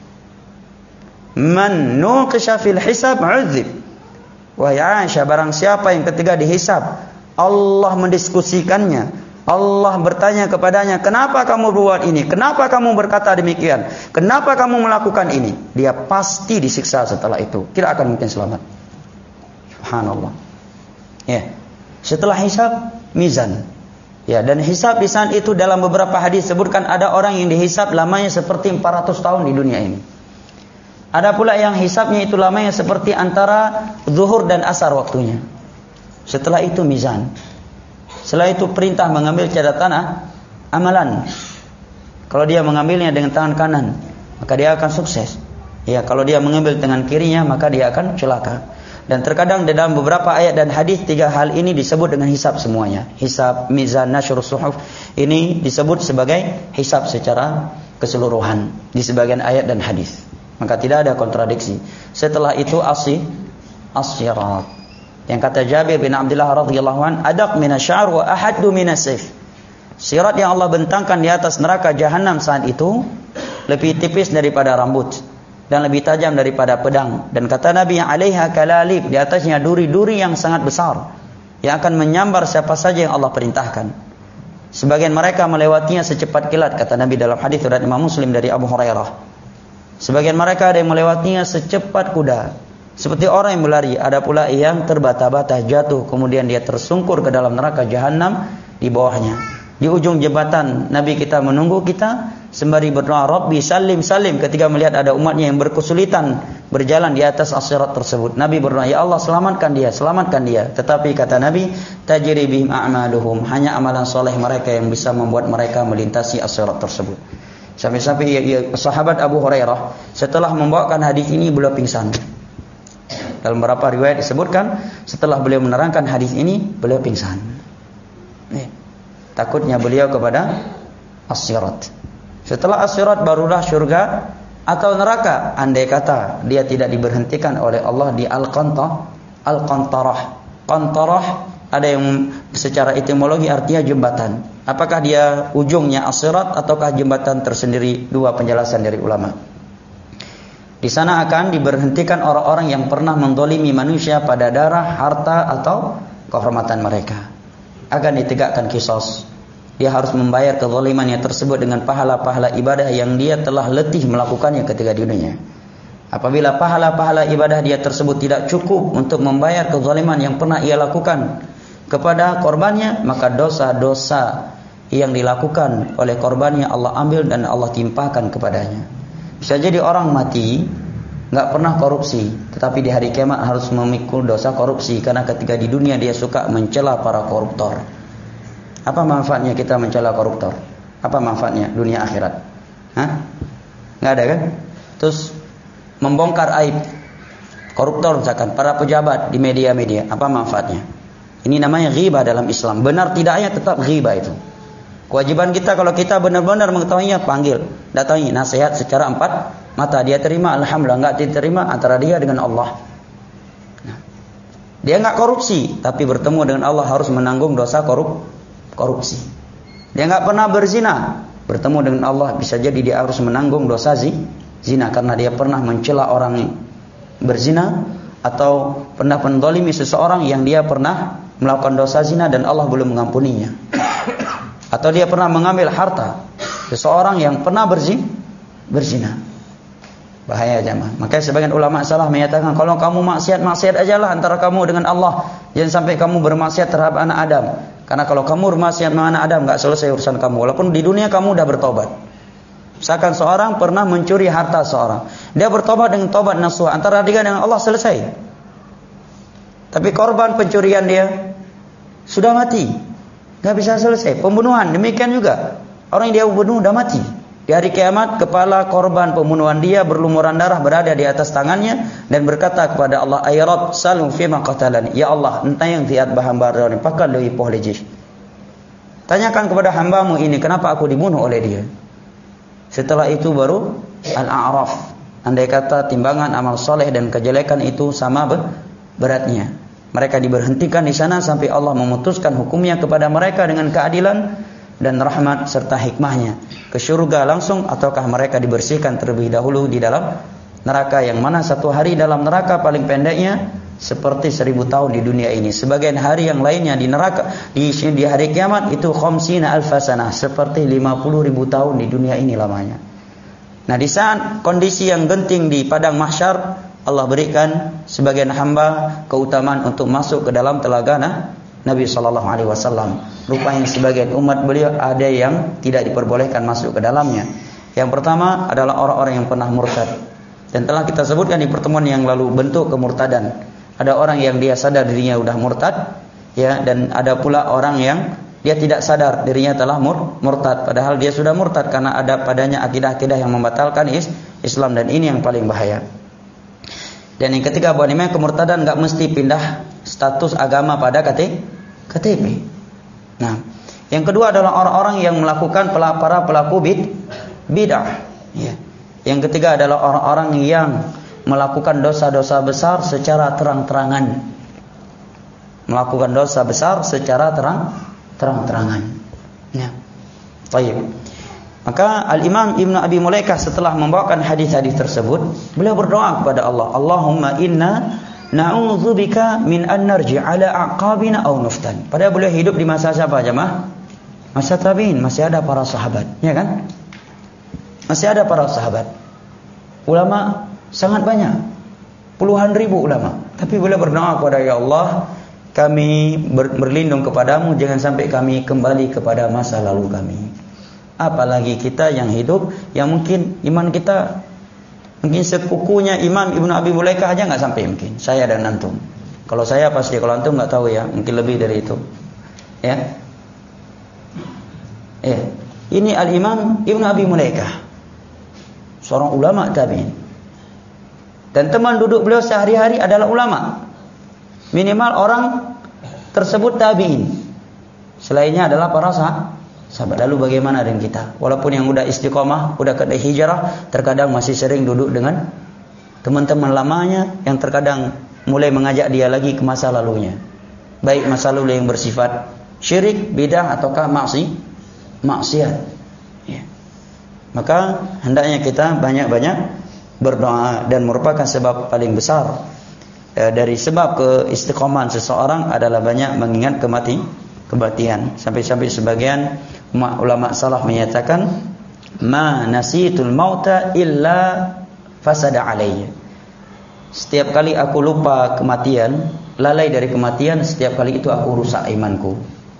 Man nuqisha fil hisab 'udzib. Wahai Aisyah, barang siapa yang ketika dihisab Allah mendiskusikannya, Allah bertanya kepadanya, kenapa kamu berbuat ini? Kenapa kamu berkata demikian? Kenapa kamu melakukan ini? Dia pasti disiksa setelah itu. Tidak akan mungkin selamat. Subhanallah. Ya. Setelah hisab, mizan. Ya, dan hisab di saat itu dalam beberapa hadis sebutkan ada orang yang dihisab lamanya seperti empat ratus tahun di dunia ini. Ada pula yang hisabnya itu lamanya seperti antara zuhur dan asar waktunya. Setelah itu mizan. Setelah itu perintah mengambil catatan amalan. Kalau dia mengambilnya dengan tangan kanan, maka dia akan sukses. Ya, kalau dia mengambil dengan kirinya, maka dia akan celaka. Dan terkadang dalam beberapa ayat dan hadis tiga hal ini disebut dengan hisab semuanya. Hisab, mizan, nasyrus suhuf. Ini disebut sebagai hisab secara keseluruhan di sebagian ayat dan hadis. Maka tidak ada kontradiksi. Setelah itu asy as-sirat. Yang kata Jabir bin Abdullah radhiyallahu an, adaq minasy'ar wa ahaddu minasayf. Sirat yang Allah bentangkan di atas neraka jahanam saat itu lebih tipis daripada rambut dan lebih tajam daripada pedang. Dan kata Nabi, alaiha kalalib, di atasnya duri-duri yang sangat besar yang akan menyambar siapa saja yang Allah perintahkan. Sebagian mereka melewatinya secepat kilat, kata Nabi dalam hadis riwayat Imam Muslim dari Abu Hurairah. Sebagian mereka ada yang melewatinya secepat kuda. seperti orang yang berlari. Ada pula yang terbata-bata jatuh, kemudian dia tersungkur ke dalam neraka jahanam di bawahnya. Di ujung jembatan Nabi kita menunggu kita sembari berdoa, Rabbi salim salim, ketika melihat ada umatnya yang berkesulitan berjalan di atas as-sirat tersebut. Nabi berdoa, ya Allah selamatkan dia, selamatkan dia. Tetapi kata Nabi, tajri bihim a'maluhum, hanya amalan soleh mereka yang bisa membuat mereka melintasi as-sirat tersebut. Sampai-sampai ya, ya, sahabat Abu Hurairah setelah membawakan hadis ini beliau pingsan. Dalam beberapa riwayat disebutkan setelah beliau menerangkan hadis ini beliau pingsan. Nih, takutnya beliau kepada as-sirat. Setelah as-sirat barulah surga atau neraka, andai kata dia tidak diberhentikan oleh Allah di al-qantah, al-qantarah. Qantarah ada yang secara etimologi artinya jembatan. Apakah dia ujungnya as-sirat ataukah jembatan tersendiri? Dua penjelasan dari ulama. Di sana akan diberhentikan orang-orang yang pernah mendolimi manusia pada darah, harta atau kehormatan mereka. Akan ditegakkan kisos. Dia harus membayar kezalimannya tersebut dengan pahala-pahala ibadah yang dia telah letih melakukannya ketika di dunia. Apabila pahala-pahala ibadah dia tersebut tidak cukup untuk membayar kezaliman yang pernah ia lakukan kepada korbannya, maka dosa-dosa yang dilakukan oleh korbannya Allah ambil dan Allah timpakan kepadanya. Bisa jadi orang mati nggak pernah korupsi, tetapi di hari kiamat harus memikul dosa korupsi karena ketika di dunia dia suka mencela para koruptor. Apa manfaatnya kita mencela koruptor? Apa manfaatnya dunia akhirat? Hah? Nggak ada kan? Terus membongkar aib koruptor misalkan, para pejabat di media-media, apa manfaatnya? Ini namanya ghibah dalam Islam. Benar tidaknya tetap ghibah itu. Kewajiban kita kalau kita benar-benar mengetahuinya, panggil, datangi, nasihat secara empat mata. Dia terima, alhamdulillah. Enggak diterima, antara dia dengan Allah. Nah, dia enggak korupsi, tapi bertemu dengan Allah harus menanggung dosa korup, korupsi. Dia enggak pernah berzina, bertemu dengan Allah bisa jadi dia harus menanggung dosa zi, zina karena dia pernah mencela orang berzina atau pernah mendolimi seseorang yang dia pernah melakukan dosa zina dan Allah belum mengampuninya. Atau dia pernah mengambil harta seseorang yang pernah berzina, berzina. Bahaya jemaah. Makanya sebagian ulama salah menyatakan kalau kamu maksiat, maksiat ajalah antara kamu dengan Allah. Jangan sampai kamu bermaksiat terhadap anak Adam. Karena kalau kamu bermaksiat dengan anak Adam, enggak selesai urusan kamu. Walaupun di dunia kamu sudah bertobat. Misalkan seorang pernah mencuri harta seorang, dia bertobat dengan tobat nasuha, antara dia dengan Allah selesai. Tapi korban pencurian dia sudah mati. Gak bisa selesai. Pembunuhan demikian juga. Orang yang dia bunuh sudah mati. Di hari kiamat kepala korban pembunuhan dia berlumuran darah berada di atas tangannya dan berkata kepada Allah, "Ay Rabb, salum fi ma qatalani." Ya Allah, entah yang tiat bahamba ni pakal deui poh lejih. Tanyakan kepada hambamu ini kenapa aku dibunuh oleh dia. Setelah itu baru Al-A'raf. Andai kata timbangan amal soleh dan kejelekan itu sama beratnya. Mereka diberhentikan di sana sampai Allah memutuskan hukumnya kepada mereka dengan keadilan dan rahmat serta hikmahnya. Ke surga langsung ataukah mereka dibersihkan terlebih dahulu di dalam neraka, yang mana satu hari dalam neraka paling pendeknya seperti seribu tahun di dunia ini. Sebagian hari yang lainnya di neraka di, di hari kiamat itu khamsina alfasanah, seperti lima puluh ribu tahun di dunia ini lamanya. Nah, di saat kondisi yang genting di padang mahsyar, Allah berikan sebagian hamba keutamaan untuk masuk ke dalam telaga Nabi sallallahu alaihi wasallam. Rupanya sebagian umat beliau ada yang tidak diperbolehkan masuk ke dalamnya. Yang pertama adalah orang-orang yang pernah murtad. Dan telah kita sebutkan di pertemuan yang lalu bentuk kemurtadan. Ada orang yang dia sadar dirinya sudah murtad, ya, dan ada pula orang yang dia tidak sadar dirinya telah mur, murtad padahal dia sudah murtad karena ada padanya akidah-akidah yang membatalkan is, Islam, dan ini yang paling bahaya. Dan yang ketiga, bahwa namanya kemurtadan enggak mesti pindah status agama pada K T P. Nah, yang kedua adalah orang-orang yang melakukan para pelaku bid, bid'ah. Ya. Yang ketiga adalah orang-orang yang melakukan dosa-dosa besar secara terang-terangan. Melakukan dosa besar secara terang terang-terangan. Ya. Baik. Maka Al-Imam Ibn Abi Mulaikah setelah membawakan hadis-hadis tersebut, beliau berdoa kepada Allah, Allahumma inna na'udzubika min an narji' ala aqabina aw nuftan. Padahal beliau hidup di masa siapa jemaah? Masa tabi'in, masih ada para sahabat, ya kan? Masih ada para sahabat. Ulama sangat banyak. puluhan ribu ulama. Tapi beliau berdoa kepada ya Allah, kami ber, berlindung kepadamu, jangan sampai kami kembali kepada masa lalu kami. Apalagi kita yang hidup, yang mungkin iman kita mungkin sekukunya Imam Ibnu Abi Mulaikah aja nggak sampai mungkin. Saya dan antum. Kalau saya pasti, kalau antum nggak tahu ya, mungkin lebih dari itu. Ya. Ya. Ini Al-Imam Ibnu Abi Mulaikah, seorang ulama tabi'in. Dan teman duduk beliau sehari-hari adalah ulama. Minimal orang tersebut tabi'in. Selainnya adalah para sahabat. Lalu bagaimana dengan kita? Walaupun yang udah istiqomah, udah ke hijrah, terkadang masih sering duduk dengan teman-teman lamanya yang terkadang mulai mengajak dia lagi ke masa lalunya. Baik masa lalu yang bersifat syirik, bidah ataukah maksi, maksiat. Ya. Maka hendaknya kita banyak-banyak berdoa, dan merupakan sebab paling besar e, dari sebab keistiqomahan seseorang adalah banyak mengingat kemati, kematian. Sampai-sampai sebagian ulama salaf menyatakan, ma nasitul mauta illa fasada alayya. Setiap kali aku lupa kematian, lalai dari kematian, setiap kali itu aku rusak imanku.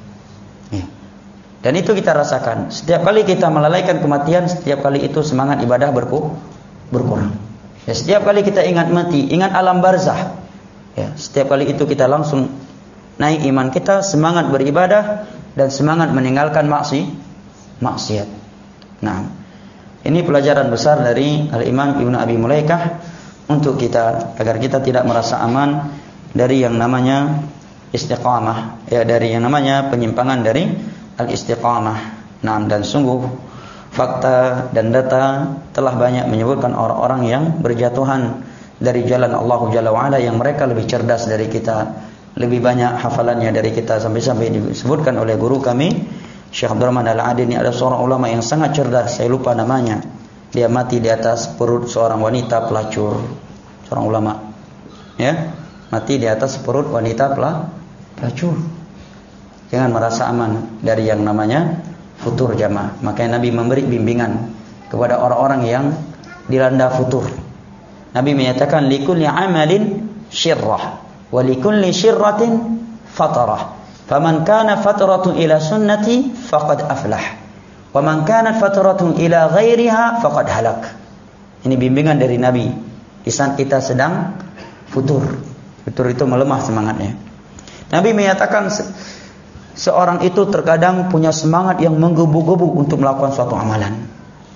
Ya. Dan itu kita rasakan. Setiap kali kita melalaikan kematian, setiap kali itu semangat ibadah berku, berkurang. Ya, setiap kali kita ingat mati, ingat alam barzah, ya, setiap kali itu kita langsung naik iman kita, semangat beribadah dan semangat meninggalkan maksi, maksiat. Nah, ini pelajaran besar dari Al-Imam Ibnu Abi Mulaikah untuk kita, agar kita tidak merasa aman dari yang namanya istiqamah, ya, dari yang namanya penyimpangan dari al-istiqamah. Nah, dan sungguh fakta dan data telah banyak menyebutkan orang-orang yang berjatuhan dari jalan Allah Jalla wa'ala, yang mereka lebih cerdas dari kita, lebih banyak hafalannya dari kita, sampai-sampai disebutkan oleh guru kami Syekh Abdurrahman Al-Adini, ada seorang ulama yang sangat cerdas, saya lupa namanya. Dia mati di atas perut seorang wanita pelacur, seorang ulama, ya, mati di atas perut wanita pelacur. Jangan merasa aman dari yang namanya futur jamaah. Makanya Nabi memberi bimbingan kepada orang-orang yang dilanda futur. Nabi menyatakan, likulli amalin syirrah wa likulli syirratin fatarah. Faman kana fatratu ila sunnati faqad aflah. Wa man kana fatratu ila ghairiha faqad halak. Ini bimbingan dari Nabi di saat kita sedang futur. Futur itu melemah semangatnya. Nabi menyatakan seorang itu terkadang punya semangat yang menggebu-gebu untuk melakukan suatu amalan.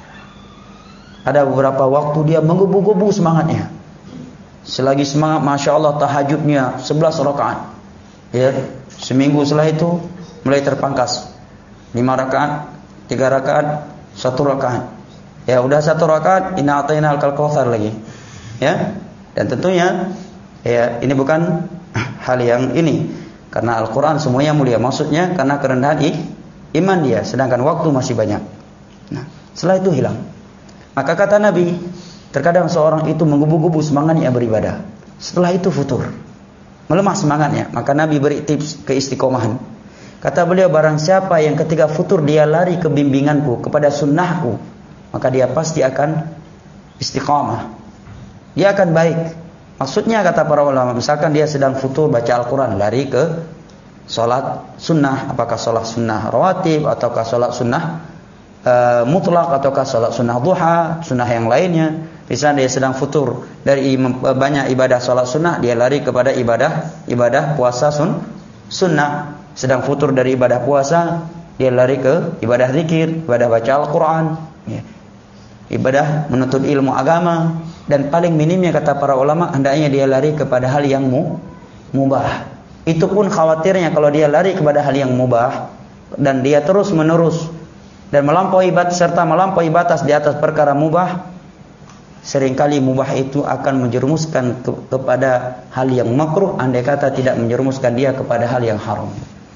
Ada beberapa waktu dia menggebu-gebu semangatnya. Selagi semangat, masya Allah, tahajudnya sebelas rakaat. Ya, seminggu setelah itu mulai terpangkas. lima rakaat, tiga rakaat, satu rakaat. Ya, udah satu rakaat, inna a'tainal kautsar lagi. Ya, dan tentunya ya ini bukan hal yang ini. Karena Al-Quran semuanya mulia. Maksudnya karena kerendahan iman dia. Sedangkan waktu masih banyak. Nah, setelah itu hilang. Maka kata Nabi, terkadang seorang itu menggebu-gebu semangatnya beribadah. Setelah itu futur, melemah semangatnya. Maka Nabi beri tips keistiqomahan. Kata beliau, barang siapa yang ketika futur dia lari ke bimbinganku, kepada sunnahku, maka dia pasti akan istiqamah. Dia akan baik. Maksudnya kata para ulama, misalkan dia sedang futur baca Al-Quran, lari ke sholat sunnah, apakah sholat sunnah rawatib, ataukah sholat sunnah uh, mutlak, ataukah sholat sunnah duha, sunnah yang lainnya. Misalnya dia sedang futur dari banyak ibadah sholat sunnah, dia lari kepada ibadah ibadah puasa sun, sunnah. Sedang futur dari ibadah puasa, dia lari ke ibadah zikir, ibadah baca Al-Quran, ya, ibadah menuntut ilmu agama. Dan paling minimnya kata para ulama, hendaknya dia lari kepada hal yang mu, mubah. Itu pun khawatirnya kalau dia lari kepada hal yang mubah dan dia terus menerus dan melampaui batas serta melampaui batas di atas perkara mubah, seringkali mubah itu akan menjerumuskan ke, kepada hal yang makruh, andai kata tidak menjerumuskan dia kepada hal yang haram.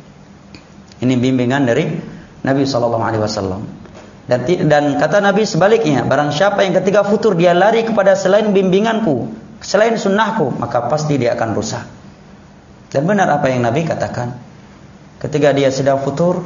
Ini bimbingan dari Nabi sallallahu alaihi wasallam. Dan, dan kata Nabi sebaliknya, barang siapa yang ketika futur dia lari kepada selain bimbinganku, selain sunnahku, maka pasti dia akan rusak. Dan benar apa yang Nabi katakan. Ketika dia sedang futur,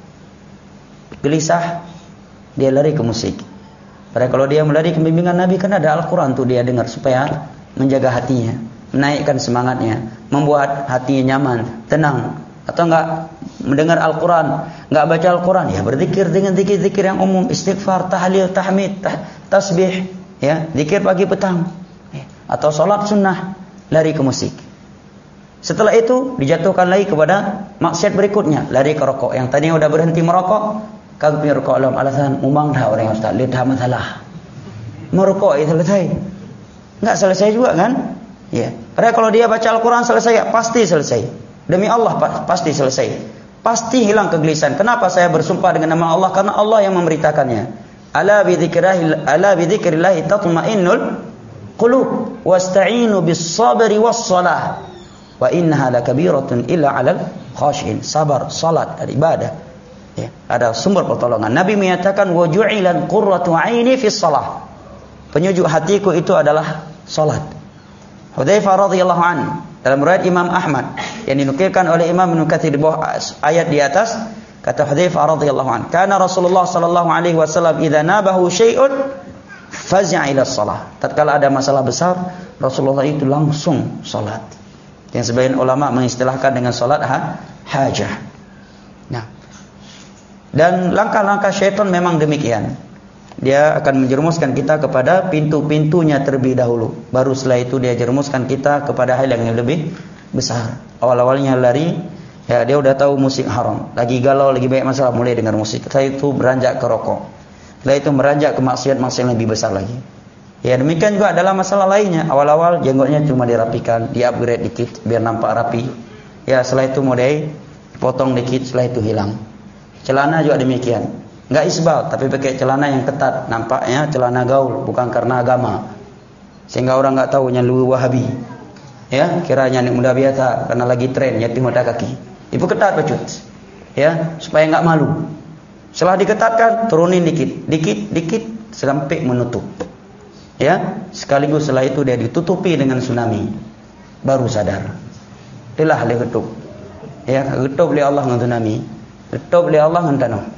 gelisah, dia lari ke musik. Padahal kalau dia melari ke bimbingan Nabi, kan ada Al-Quran tuh dia dengar supaya menjaga hatinya, menaikkan semangatnya, membuat hatinya nyaman, tenang. Atau enggak mendengar Al-Quran, enggak baca Al-Quran, ya berzikir dengan zikir-zikir yang umum, istighfar, tahlil, tahmid, tasbih, ya, zikir pagi petang. Ya. Atau sholat sunnah, lari ke musik. Setelah itu dijatuhkan lagi kepada maksiat berikutnya, lari ke rokok. Yang tadinya udah berhenti merokok, kagak rokok dalam alasan umang dah orang yang ustaz, lidah masalah. Merokok itu selesai. Enggak selesai juga kan? Ya. Karena kalau dia baca Al-Quran selesai, ya, pasti selesai. Demi Allah pasti selesai. Pasti hilang kegelisahan. Kenapa saya bersumpah dengan nama Allah? Karena Allah yang memberitakannya. Ala bi dzikrillah, ala bi dzikrillah tatma'innul qulub, wasta'inu bis sabri was shalah. Wa innaha lakabiratun illa 'alal khashiin. Sabar, salat, dan ibadah. Ya, ada sumber pertolongan. Nabi menyatakan wa ju'ilan qurratu 'aini fis shalah. Penyejuk hatiku itu adalah salat. Hudzaifah radhiyallahu anhu dalam riwayat Imam Ahmad yang dinukilkan oleh Imam Ibnu Katsir di bawah ayat di atas, kata Hudzaifah radhiyallahu anhu, "Kana Rasulullah sallallahu alaihi wasallam idza nabahu syai'un fazi'a ila shalah." Tatkala ada masalah besar, Rasulullah itu langsung salat. Yang sebagian ulama mengistilahkan dengan salat ha, hajah. Nah, dan langkah-langkah syaitan memang demikian. Dia akan menjerumuskan kita kepada pintu-pintunya terlebih dahulu. Baru setelah itu dia jerumuskan kita kepada hal yang lebih besar. Awal-awalnya lari, ya dia udah tahu musik haram. Lagi galau, lagi banyak masalah, mulai dengar musik. Setelah itu beranjak ke rokok. Setelah itu beranjak ke maksiat-maksiat yang lebih besar lagi. Ya demikian juga adalah masalah lainnya. Awal-awal jenggotnya cuma dirapikan, di-upgrade dikit biar nampak rapi. Ya setelah itu mulai potong dikit, setelah itu hilang. Celana juga demikian. Enggak isbal, tapi pakai celana yang ketat, nampaknya celana gaul, bukan karena agama. Sehingga orang enggak tahu nyalu Wahabi. Ya, kiranya anak muda biasa karena lagi tren yatim mata kaki. Itu ketat pecut. Ya, supaya enggak malu. Setelah diketatkan, turunin dikit, dikit, dikit sampai menutup. Ya, sekaligus setelah itu dia ditutupi dengan tsunami. Baru sadar. Itulah dia getuk. Ya, getuk oleh Allah dengan tsunami. Getuk oleh Allah dengan tanah.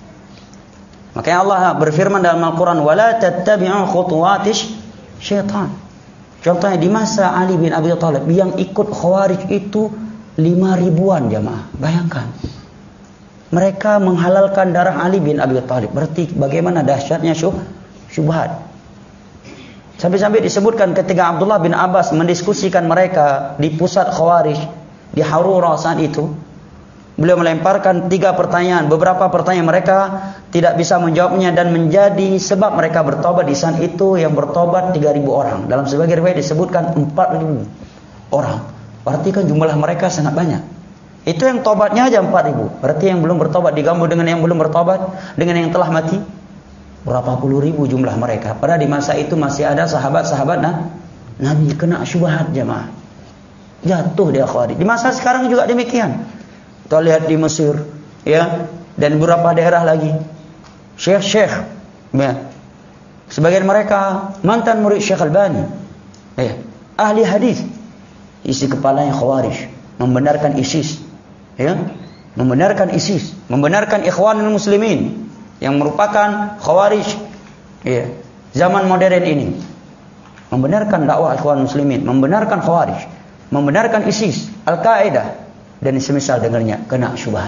Makanya Allah berfirman dalam Al-Quran, wala tattabi'u khutuwatish syaitan. Contohnya di masa Ali bin Abi Thalib yang ikut Khawarij itu lima ribuan jamaah. Bayangkan. Mereka menghalalkan darah Ali bin Abi Thalib. Berarti bagaimana dahsyatnya syuh, syubhat. Sampai-sampai disebutkan ketika Abdullah bin Abbas mendiskusikan mereka di pusat Khawarij di Harura saat itu, beliau melemparkan tiga pertanyaan. Beberapa pertanyaan mereka tidak bisa menjawabnya dan menjadi sebab mereka bertobat di saat itu. Yang bertobat tiga ribu orang. Dalam sebagian riwayat disebutkan empat ribu orang. Berarti kan jumlah mereka sangat banyak. Itu yang tobatnya aja empat ribu. Berarti yang belum bertobat digabung dengan yang belum bertobat, dengan yang telah mati, berapa puluh ribu jumlah mereka. Padahal di masa itu masih ada sahabat-sahabat nah, Nabi kena syubhat jemaah. Jatuh dia Khawarij. Di masa sekarang juga demikian. Kita lihat di Mesir, ya, dan beberapa daerah lagi, syekh-syekh, ya, sebagian mereka mantan murid Syekh Albani, ya, ahli hadis, isi kepalanya Khawarij, membenarkan ISIS, ya, membenarkan ISIS, membenarkan Ikhwanul Muslimin yang merupakan Khawarij, ya, zaman modern ini, membenarkan dakwah Ikhwanul Muslimin, membenarkan Khawarij, membenarkan ISIS, Al-Qaeda. Dan semisal dengannya kena syubhat.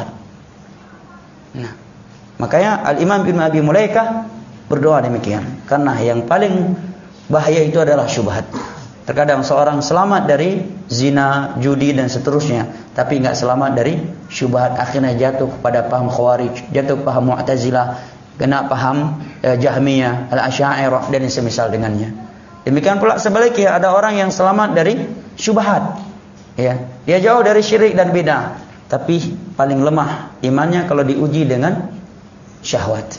Nah, makanya Al-Imam Ibnu Abi Mulaikah berdoa demikian. Karena yang paling bahaya itu adalah syubhat. Terkadang seorang selamat dari zina, judi dan seterusnya, tapi enggak selamat dari syubhat. Akhirnya jatuh kepada paham Khawarij, jatuh paham Mu'tazilah, kena paham eh, Jahmiyah, Al-Asy'ariyah dan semisal dengannya. Demikian pula sebaliknya ada orang yang selamat dari syubhat. Ya, dia jauh dari syirik dan bidah, tapi paling lemah imannya kalau diuji dengan syahwat.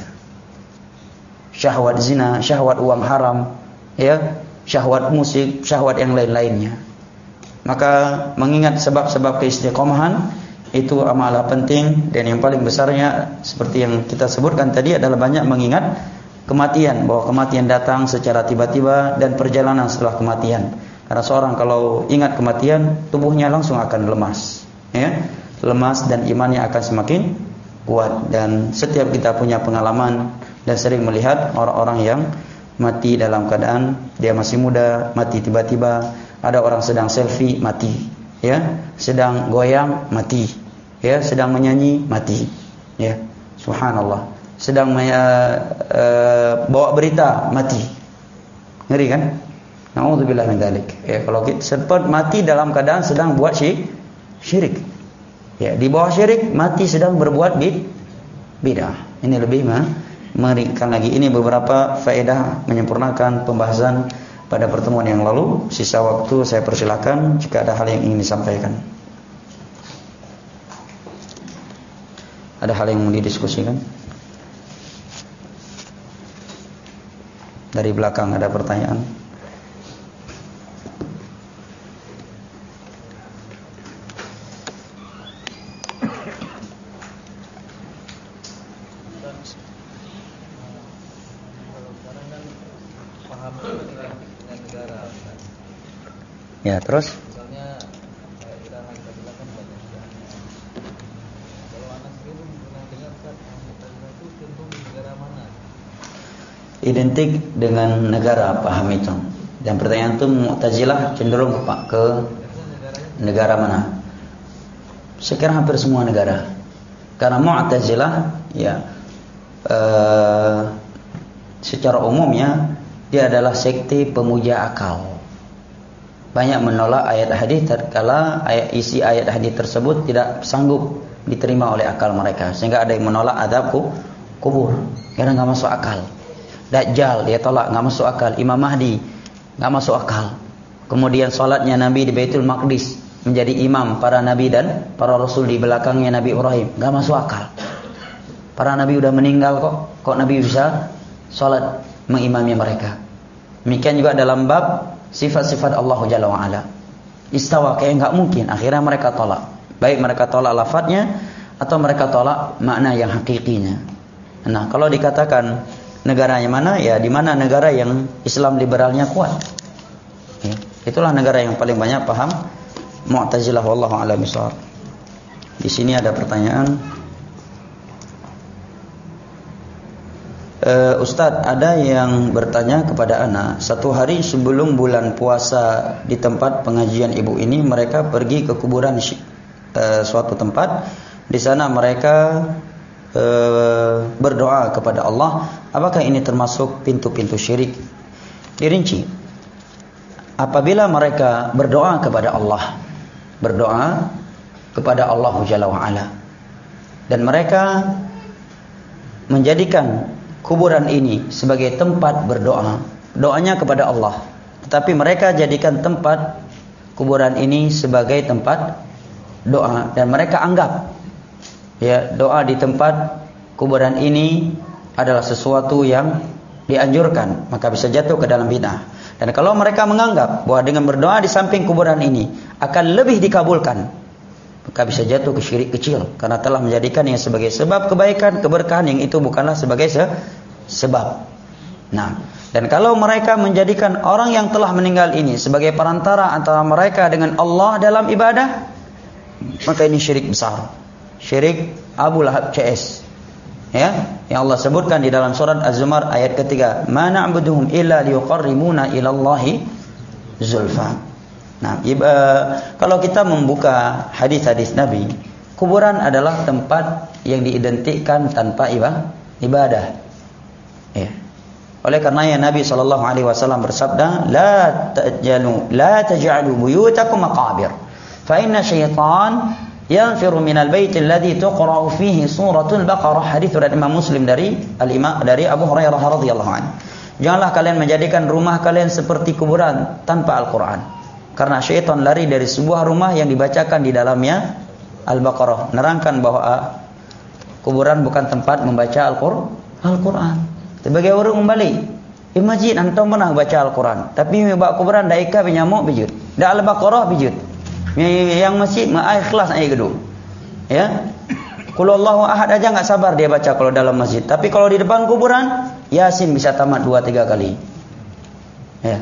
Syahwat zina, syahwat uang haram, ya, syahwat musik, syahwat yang lain-lainnya. Maka mengingat sebab-sebab keistiqomahan itu amalah penting, dan yang paling besarnya seperti yang kita sebutkan tadi adalah banyak mengingat kematian, bahwa kematian datang secara tiba-tiba dan perjalanan setelah kematian. Karena seorang kalau ingat kematian, tubuhnya langsung akan lemas, ya, lemas dan imannya akan semakin kuat. Dan setiap kita punya pengalaman dan sering melihat orang-orang yang mati dalam keadaan dia masih muda, mati tiba-tiba. Ada orang sedang selfie, mati. Ya, sedang goyang, mati. Ya, sedang menyanyi, mati. Ya, subhanallah. Sedang uh, uh, bawa berita, mati. Ngeri kan? Na'udzubillah min dzalik. Ya, kalau kita sempat mati dalam keadaan sedang buat syirik. Ya, di bawah syirik mati sedang berbuat bid bidah. Ini lebih mengerikan lagi. Ini beberapa faedah menyempurnakan pembahasan pada pertemuan yang lalu. Sisa waktu saya persilakan jika ada hal yang ingin disampaikan. Ada hal yang mau didiskusikan? Dari belakang ada pertanyaan. Ya, terus? Misalnya kayak kita lagi bilang kan banyak yang kalau anak itu pernah dengar kan Mu'tazilah itu cenderung di negara mana? Identik dengan negara, paham itu. Dan pertanyaan itu Mu'tazilah cenderung ke, ke negara mana? Saya kira hampir semua negara. Karena Mu'tazilah ya eh, secara umumnya dia adalah sekte pemuja akal. Banyak menolak ayat hadis tatkala ayat isi ayat hadis tersebut tidak sanggup diterima oleh akal mereka, sehingga ada yang menolak azab kubur karena nggak masuk akal. Dajjal dia tolak, nggak masuk akal. Imam Mahdi nggak masuk akal. Kemudian salatnya Nabi di Baitul Maqdis menjadi imam para nabi dan para rasul di belakangnya Nabi Ibrahim, nggak masuk akal. Para nabi udah meninggal kok, kok Nabi bisa salat mengimami mereka. Demikian juga dalam bab sifat-sifat Allah Jalla wa'ala. Istawa kayak enggak mungkin. Akhirnya mereka tolak. Baik mereka tolak lafadznya atau mereka tolak makna yang hakikinya. Nah, kalau dikatakan negaranya mana, ya di mana negara yang Islam liberalnya kuat. Ya, itulah negara yang paling banyak paham Mu'tazilah wallahu a'lam bishawab. Di sini ada pertanyaan. Uh, Ustadz, ada yang bertanya kepada anak, satu hari sebelum bulan puasa di tempat pengajian ibu ini, mereka pergi ke kuburan uh, suatu tempat. Di sana mereka uh, berdoa kepada Allah. Apakah ini termasuk pintu-pintu syirik? Dirinci. Apabila mereka berdoa kepada Allah, berdoa kepada Allah Jalla wa'ala, dan mereka menjadikan kuburan ini sebagai tempat berdoa, doanya kepada Allah, tetapi mereka jadikan tempat kuburan ini sebagai tempat doa, dan mereka anggap ya doa di tempat kuburan ini adalah sesuatu yang dianjurkan, maka bisa jatuh ke dalam bid'ah. Dan kalau mereka menganggap bahwa dengan berdoa di samping kuburan ini akan lebih dikabulkan, maka bisa jatuh ke syirik kecil, karena telah menjadikannya sebagai sebab kebaikan, keberkahan yang itu bukanlah sebagai se sebab. Nah, dan kalau mereka menjadikan orang yang telah meninggal ini sebagai perantara antara mereka dengan Allah dalam ibadah, maka ini syirik besar. Syirik Abu Lahab C S. Ya, yang Allah sebutkan di dalam surat Az-Zumar ayat ketiga, "Ma na'buduhum illa liyuqarrimuna ila Allahi zulfa." Nah, iba, kalau kita membuka hadis-hadis Nabi, kuburan adalah tempat yang diidentikan tanpa ibadah. Ya. Oleh karenanya Nabi sallallahu alaihi wasallam bersabda, "La taj'alu la taj'alu buyutakum maqabir, fa inna syaitan yanfiru minal bait alladhi tuqra'u fihi suratul Baqarah." Hadis riwayat Imam Muslim dari al-Imam dari Abu Hurairah radhiyallahu anhu. Janganlah kalian menjadikan rumah kalian seperti kuburan tanpa Al-Qur'an, karena syaitan lari dari sebuah rumah yang dibacakan di dalamnya Al-Baqarah. Nerangkan bahwa kuburan bukan tempat membaca Al-Qur'an. Sebagai orang kembali di masjid antum pernah baca Al-Quran, tapi bawa kuburan daika penyamuk bijut, dah Al-Baqarah bijut. Yang masjid mah ikhlas ai gedu. Ya. Qul Allahu ahad aja enggak sabar dia baca kalau dalam masjid, tapi kalau di depan kuburan Yasin bisa tamat dua tiga kali. Ya.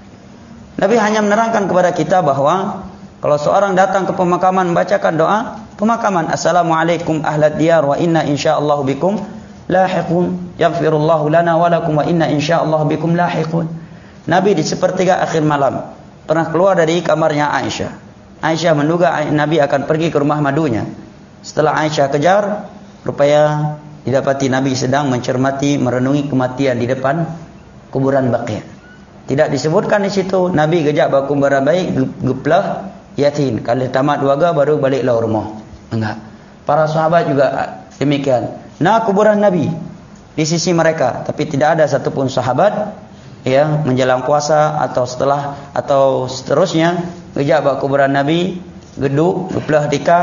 Nabi hanya menerangkan kepada kita bahwa kalau seorang datang ke pemakaman membacakan doa pemakaman, Assalamualaikum ahlad diyar wa inna insyaallahu bikum lahiqun yaghfirullahu lana wa lakum wa inna insyaallah bikum lahiqun. Nabi di sepertiga akhir malam pernah keluar dari kamarnya Aisyah. Aisyah menduga Nabi akan pergi ke rumah madunya. Setelah Aisyah kejar, rupanya didapati Nabi sedang mencermati, merenungi kematian di depan kuburan Baqi'. Tidak disebutkan di situ Nabi gejak baku barabai geplah yatin. Kalau tamat waga baru baliklah rumah. Enggak. Para sahabat juga demikian. Nah, kuburan Nabi di sisi mereka, tapi tidak ada satupun sahabat yang menjelang puasa atau setelah atau seterusnya gejak baku kuburan Nabi geduk geplah tika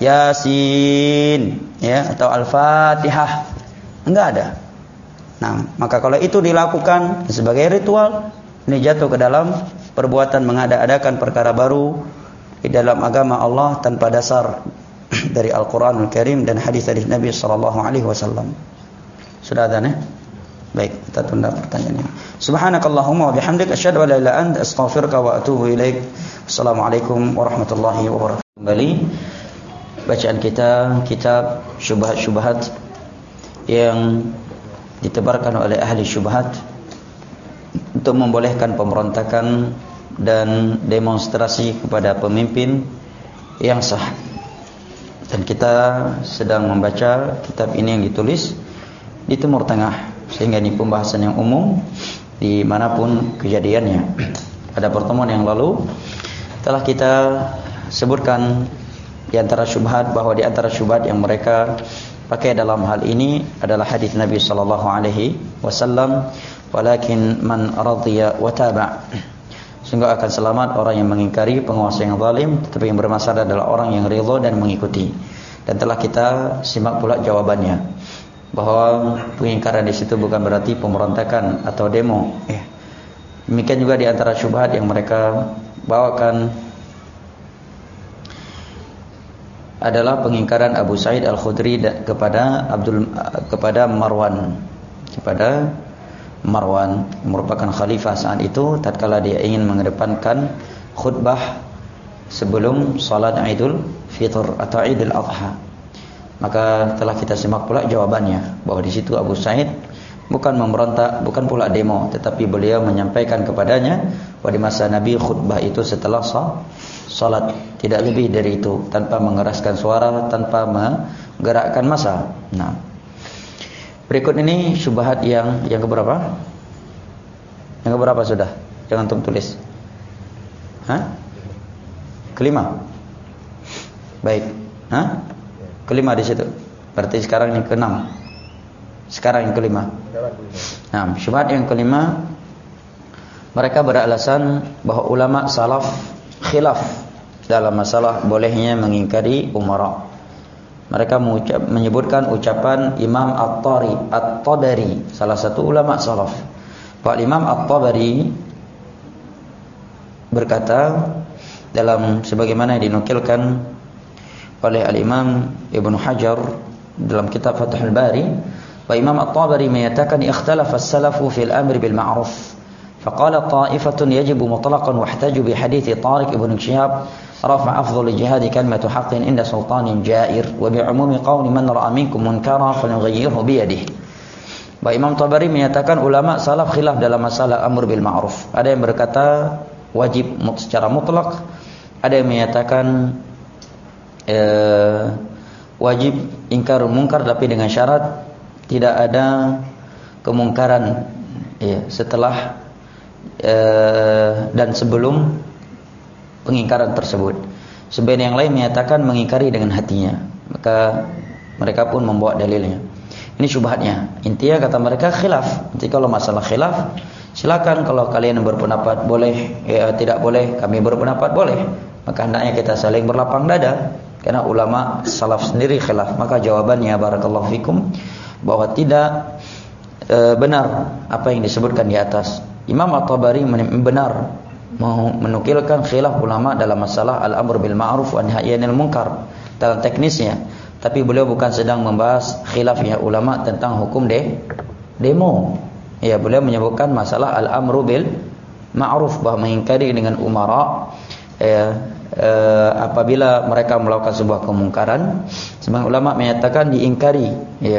Yasin ya atau Al-Fatihah. Enggak ada. Nah, maka kalau itu dilakukan sebagai ritual, ini jatuh ke dalam perbuatan mengada-adakan perkara baru di dalam agama Allah tanpa dasar dari Al-Quranul Karim dan hadis-hadis Nabi sallallahu alaihi wasallam. Sudah ada nih? Baik, kita tunda pertanyaannya. Subhanakallahumma wa bihamdika asyhadu an la ilaha illa anta astaghfiruka wa atubu ilaik. Assalamualaikum warahmatullahi wabarakatuh. Kembali bacaan kita kitab syubhat-syubhat yang ditebarkan oleh ahli syubhat untuk membolehkan pemberontakan dan demonstrasi kepada pemimpin yang sah. Dan kita sedang membaca kitab ini yang ditulis di Timur Tengah, sehingga ini pembahasan yang umum dimanapun kejadiannya. Pada pertemuan yang lalu telah kita sebutkan di antara syubhat, bahwa di antara syubhat yang mereka pakai dalam hal ini adalah hadis Nabi sallallahu alaihi wasallam, walakin man radhiya wa taba'. Sehingga akan selamat orang yang mengingkari penguasa yang zalim, tetapi yang bermasalah adalah orang yang ridha dan mengikuti. Dan telah kita simak pula jawabannya, bahwa pengingkaran di situ bukan berarti pemberontakan atau demo. Eh. Demikian juga di antara syubhat yang mereka bawakan adalah pengingkaran Abu Sa'id Al-Khudri kepada Abdul kepada Marwan, kepada Marwan merupakan khalifah saat itu, tatkala dia ingin mengedepankan khutbah sebelum salat Idul Fitr atau Idul Adha. Maka telah kita simak pula jawabannya, bahwa di situ Abu Sa'id bukan memberontak, bukan pula demo, tetapi beliau menyampaikan kepadanya bahwa di masa Nabi khutbah itu setelah salat, tidak lebih dari itu, tanpa mengeraskan suara, tanpa menggerakkan massa. Nah, berikut ini syubhat yang yang keberapa? Yang keberapa sudah? Jangan antum tulis. Hah? Kelima. Baik. Hah? Kelima di situ. Berarti sekarang yang keenam. Sekarang yang kelima. Nah, syubhat yang kelima, mereka beralasan bahwa ulama salaf khilaf dalam masalah bolehnya mengingkari umara. Mereka mengucap, menyebutkan ucapan Imam At-Tari, At-Tabari, salah satu ulama salaf. Pak Imam At-Tabari berkata dalam sebagaimana dinukilkan oleh Al-Imam Ibnu Hajar dalam kitab Fathul Bari, Pak Imam At-Tabari menyatakan ikhtalafa as-salafu fil amri bil ma'ruf. Faqala ta'ifatun yajibu mutlaqan wahtaju bi hadits Tariq ibn Shihab rafa afdhal jihad kalimatu haqqin inda sultanin jair wa bi umumi qawli man ra'a minkum munkara falyughayyirhu bi yadihi. Baik, Imam Tabari menyatakan ulama salaf khilaf dalam masalah amr bil ma'ruf. Ada yang berkata wajib secara mutlak, ada yang menyatakan eh, wajib ingkar munkar tapi dengan syarat tidak ada kemungkaran ya, setelah eh, dan sebelum pengingkaran tersebut. Sebagian yang lain menyatakan mengingkari dengan hatinya. Maka mereka pun membawa dalilnya. Ini syubhatnya. Intinya kata mereka khilaf. Nanti kalau masalah khilaf, silakan kalau kalian berpendapat boleh, ya tidak boleh, kami berpendapat boleh. Maka hendaknya kita saling berlapang dada. Karena ulama salaf sendiri khilaf. Maka jawabannya barakallahu fikum bahwa tidak e, benar apa yang disebutkan di atas. Imam At-Tabari benar mau menukilkan khilaf ulama dalam masalah al-amr bil ma'ruf wa nahy anil munkar dalam teknisnya, tapi beliau bukan sedang membahas khilafnya ulama tentang hukum de demo. Ya, beliau menyebutkan masalah al-amru bil ma'ruf, bahwa mengingkari dengan umara ya, eh, apabila mereka melakukan sebuah kemungkaran. Sebagian ulama menyatakan diingkari ya,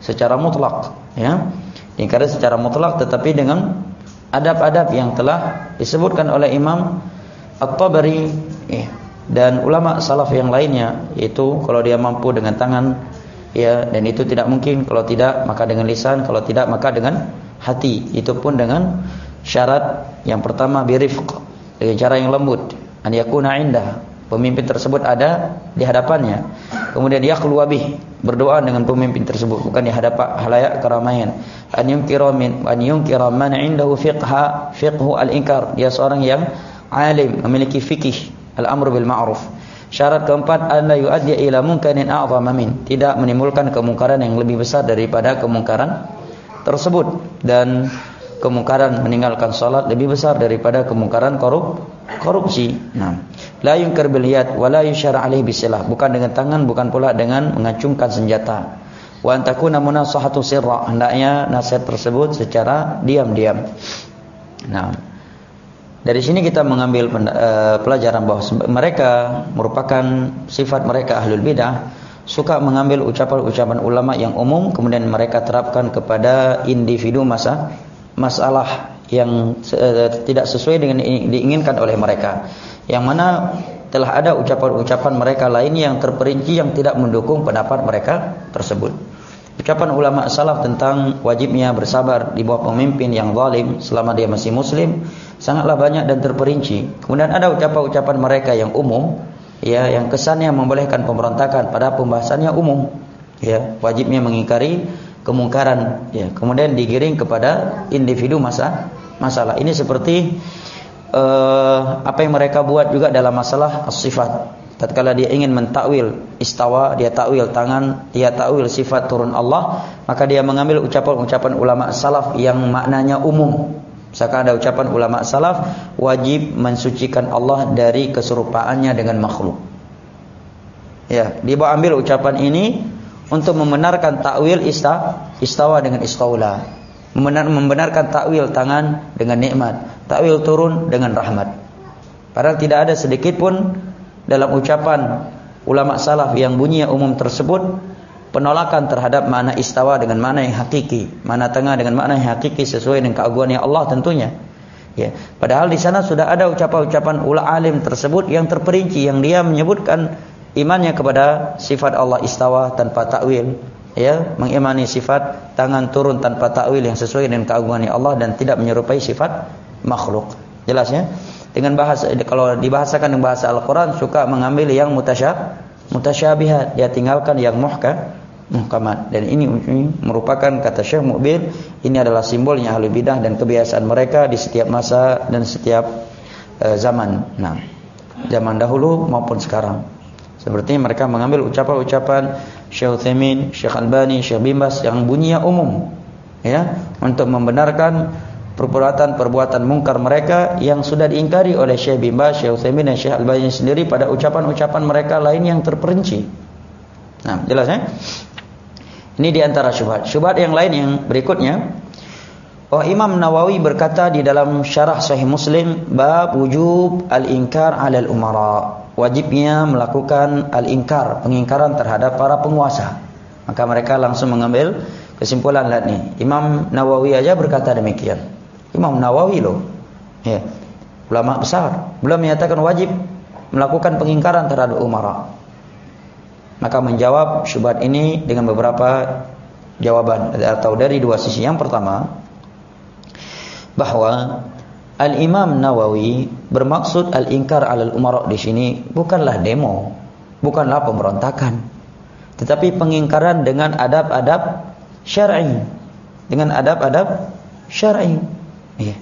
secara mutlak, ya. Diingkari secara mutlak, tetapi dengan adab-adab yang telah disebutkan oleh Imam At-Tabari, ya, dan ulama salaf yang lainnya, yaitu kalau dia mampu dengan tangan, ya, dan itu tidak mungkin, kalau tidak maka dengan lisan, kalau tidak maka dengan hati. Itu pun dengan syarat yang pertama birifq, dengan cara yang lembut, an yakuna indah, pemimpin tersebut ada di hadapannya. Kemudian dia keluar bih, berdoa dengan pemimpin tersebut, bukan di hadapan halayak keramaian. An yunkira min an yunkira man indahu fiqha fiqhu al-inkar, dia seorang yang alim, memiliki fikih al-amr bil ma'ruf. Syarat keempat, an la yuaddi ila munkarin a'zama min, tidak menimbulkan kemungkaran yang lebih besar daripada kemungkaran tersebut. Dan kemungkaran meninggalkan salat lebih besar daripada kemungkaran korup korupsi. Nah, la yunkar bil yad wa la yushara alaihi bisilah, bukan dengan tangan, bukan pula dengan mengacungkan senjata. Wa an takuna munasahatu sirra, hendaknya nasihat tersebut secara diam-diam. Nah, dari sini kita mengambil uh, pelajaran bahwa mereka merupakan sifat mereka ahlul bidah, suka mengambil ucapan-ucapan ulama yang umum kemudian mereka terapkan kepada individu masa masalah yang uh, tidak sesuai dengan diinginkan oleh mereka, yang mana telah ada ucapan-ucapan mereka lain yang terperinci yang tidak mendukung pendapat mereka tersebut. Ucapan ulama salaf tentang wajibnya bersabar di bawah pemimpin yang zalim selama dia masih muslim sangatlah banyak dan terperinci. Kemudian ada ucapan-ucapan mereka yang umum, ya, yang kesannya membolehkan pemberontakan, pada pembahasannya umum, ya, wajibnya mengingkari kemungkaran, ya, kemudian digiring kepada individu masa masalah. Ini seperti uh, apa yang mereka buat juga dalam masalah as-sifat. Tatkala dia ingin mentakwil istawa, dia takwil tangan, dia takwil sifat turun Allah, maka dia mengambil ucapan-ucapan ulama salaf yang maknanya umum. Misalkan ada ucapan ulama salaf, wajib mensucikan Allah dari keserupaannya dengan makhluk. Ya, dia bawa ambil ucapan ini untuk membenarkan takwil ista, istawa dengan istaula, Membenar, membenarkan takwil tangan dengan nikmat, takwil turun dengan rahmat. Padahal tidak ada sedikit pun dalam ucapan ulama salaf yang bunyi umum tersebut penolakan terhadap makna istawa dengan makna yang hakiki, makna tengah dengan makna yang hakiki sesuai dengan keagungannya Allah tentunya. Ya, padahal di sana sudah ada ucapan-ucapan ulama alim tersebut yang terperinci, yang dia menyebutkan imannya kepada sifat Allah istawa tanpa takwil, ya, mengimani sifat tangan turun tanpa takwil yang sesuai dengan keagungannya Allah dan tidak menyerupai sifat makhluk. Jelas ya? Dengan bahasa, kalau dibahasakan dengan bahasa Al-Quran, suka mengambil yang mutasyab, mutasyabihat, dia tinggalkan yang muhkam, muhkamat. Dan ini merupakan, kata Syekh Muqbil, ini adalah simbolnya ahlul bidah dan kebiasaan mereka di setiap masa dan setiap uh, zaman. Nah, zaman dahulu maupun sekarang. Seperti mereka mengambil ucapan-ucapan Syekh Utsaimin, Syekh Albani, Syekh Bin Baz yang bunyinya umum, ya, untuk membenarkan perbuatan-perbuatan mungkar mereka yang sudah diingkari oleh Syekh Bin Baz, Syekh Utsaimin dan Syekh Albani sendiri pada ucapan-ucapan mereka lain yang terperinci. Nah, jelas ya? Ini di antara syubhat. Syubhat yang lain yang berikutnya, bahwa Imam Nawawi berkata di dalam syarah Sahih Muslim, bab wujub al-inkar 'alal umara, wajibnya melakukan al-inkar, pengingkaran terhadap para penguasa. Maka mereka langsung mengambil kesimpulan, lihat nih, Imam Nawawi aja berkata demikian. Imam Nawawi loh, ya, ulama besar, belum menyatakan wajib melakukan pengingkaran terhadap umara. Maka menjawab syubhat ini dengan beberapa jawaban atau dari dua sisi. Yang pertama, bahwa Al-Imam Nawawi bermaksud al-inkar 'alal umara di sini bukanlah demo, bukanlah pemberontakan, tetapi pengingkaran dengan adab-adab syar'i, dengan adab-adab syar'i. Ya.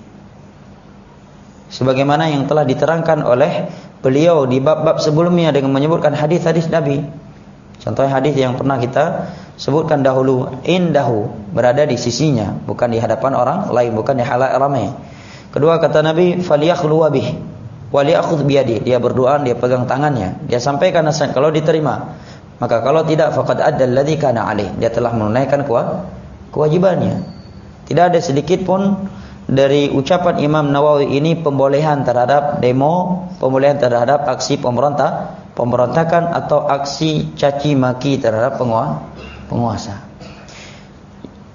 Sebagaimana yang telah diterangkan oleh beliau di bab-bab sebelumnya dengan menyebutkan hadis-hadis Nabi. Contohnya hadis yang pernah kita sebutkan dahulu, indahu, berada di sisinya, bukan di hadapan orang lain, bukan di halayak ramai. Kedua, kata Nabi, falyakhlu bih wa liyakhudh biyadi, dia berdoa, dia pegang tangannya, dia sampaikan nasihat, kalau diterima, maka kalau tidak faqad adda alladhi kana alaih, dia telah menunaikan kewajibannya. Tidak ada sedikit pun dari ucapan Imam Nawawi ini pembolehan terhadap demo, pembolehan terhadap aksi pemberontak, pemberontakan atau aksi caci maki terhadap penguasa.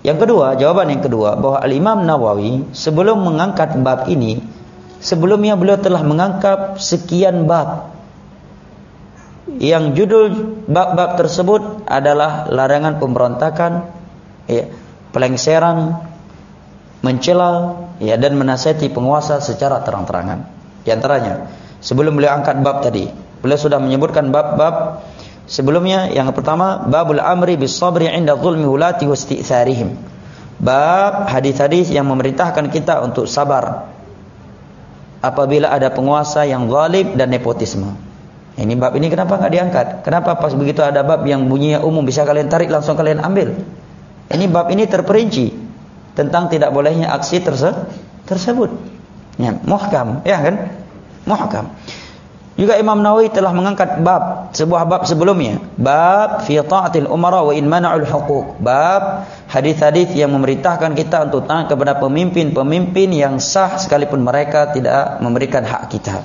Yang kedua, jawaban yang kedua, bahwa Al-Imam Nawawi sebelum mengangkat bab ini, sebelumnya beliau telah mengangkat sekian bab, yang judul bab-bab tersebut adalah larangan pemberontakan, ya, pelengseran, mencela, ya, dan menasihati penguasa secara terang-terangan. Di antaranya, sebelum beliau angkat bab tadi, beliau sudah menyebutkan bab-bab sebelumnya. Yang pertama, babul amri bis sabri 'inda zulmi ulati wa isti'tharihim. Bab hadis-hadis yang memerintahkan kita untuk sabar apabila ada penguasa yang zalim dan nepotisme. Ini bab ini kenapa enggak diangkat? Kenapa pas begitu ada bab yang bunyinya umum bisa kalian tarik langsung kalian ambil? Ini bab ini terperinci tentang tidak bolehnya aksi terse tersebut. Ya, muhkam, ya kan? Muhkam. Juga Imam Nawawi telah mengangkat bab, sebuah bab sebelumnya, bab fi ta'atil umara wa in mana'ul huquq. Bab hadis-hadis yang memerintahkan kita untuk taat kepada pemimpin-pemimpin yang sah sekalipun mereka tidak memberikan hak kita.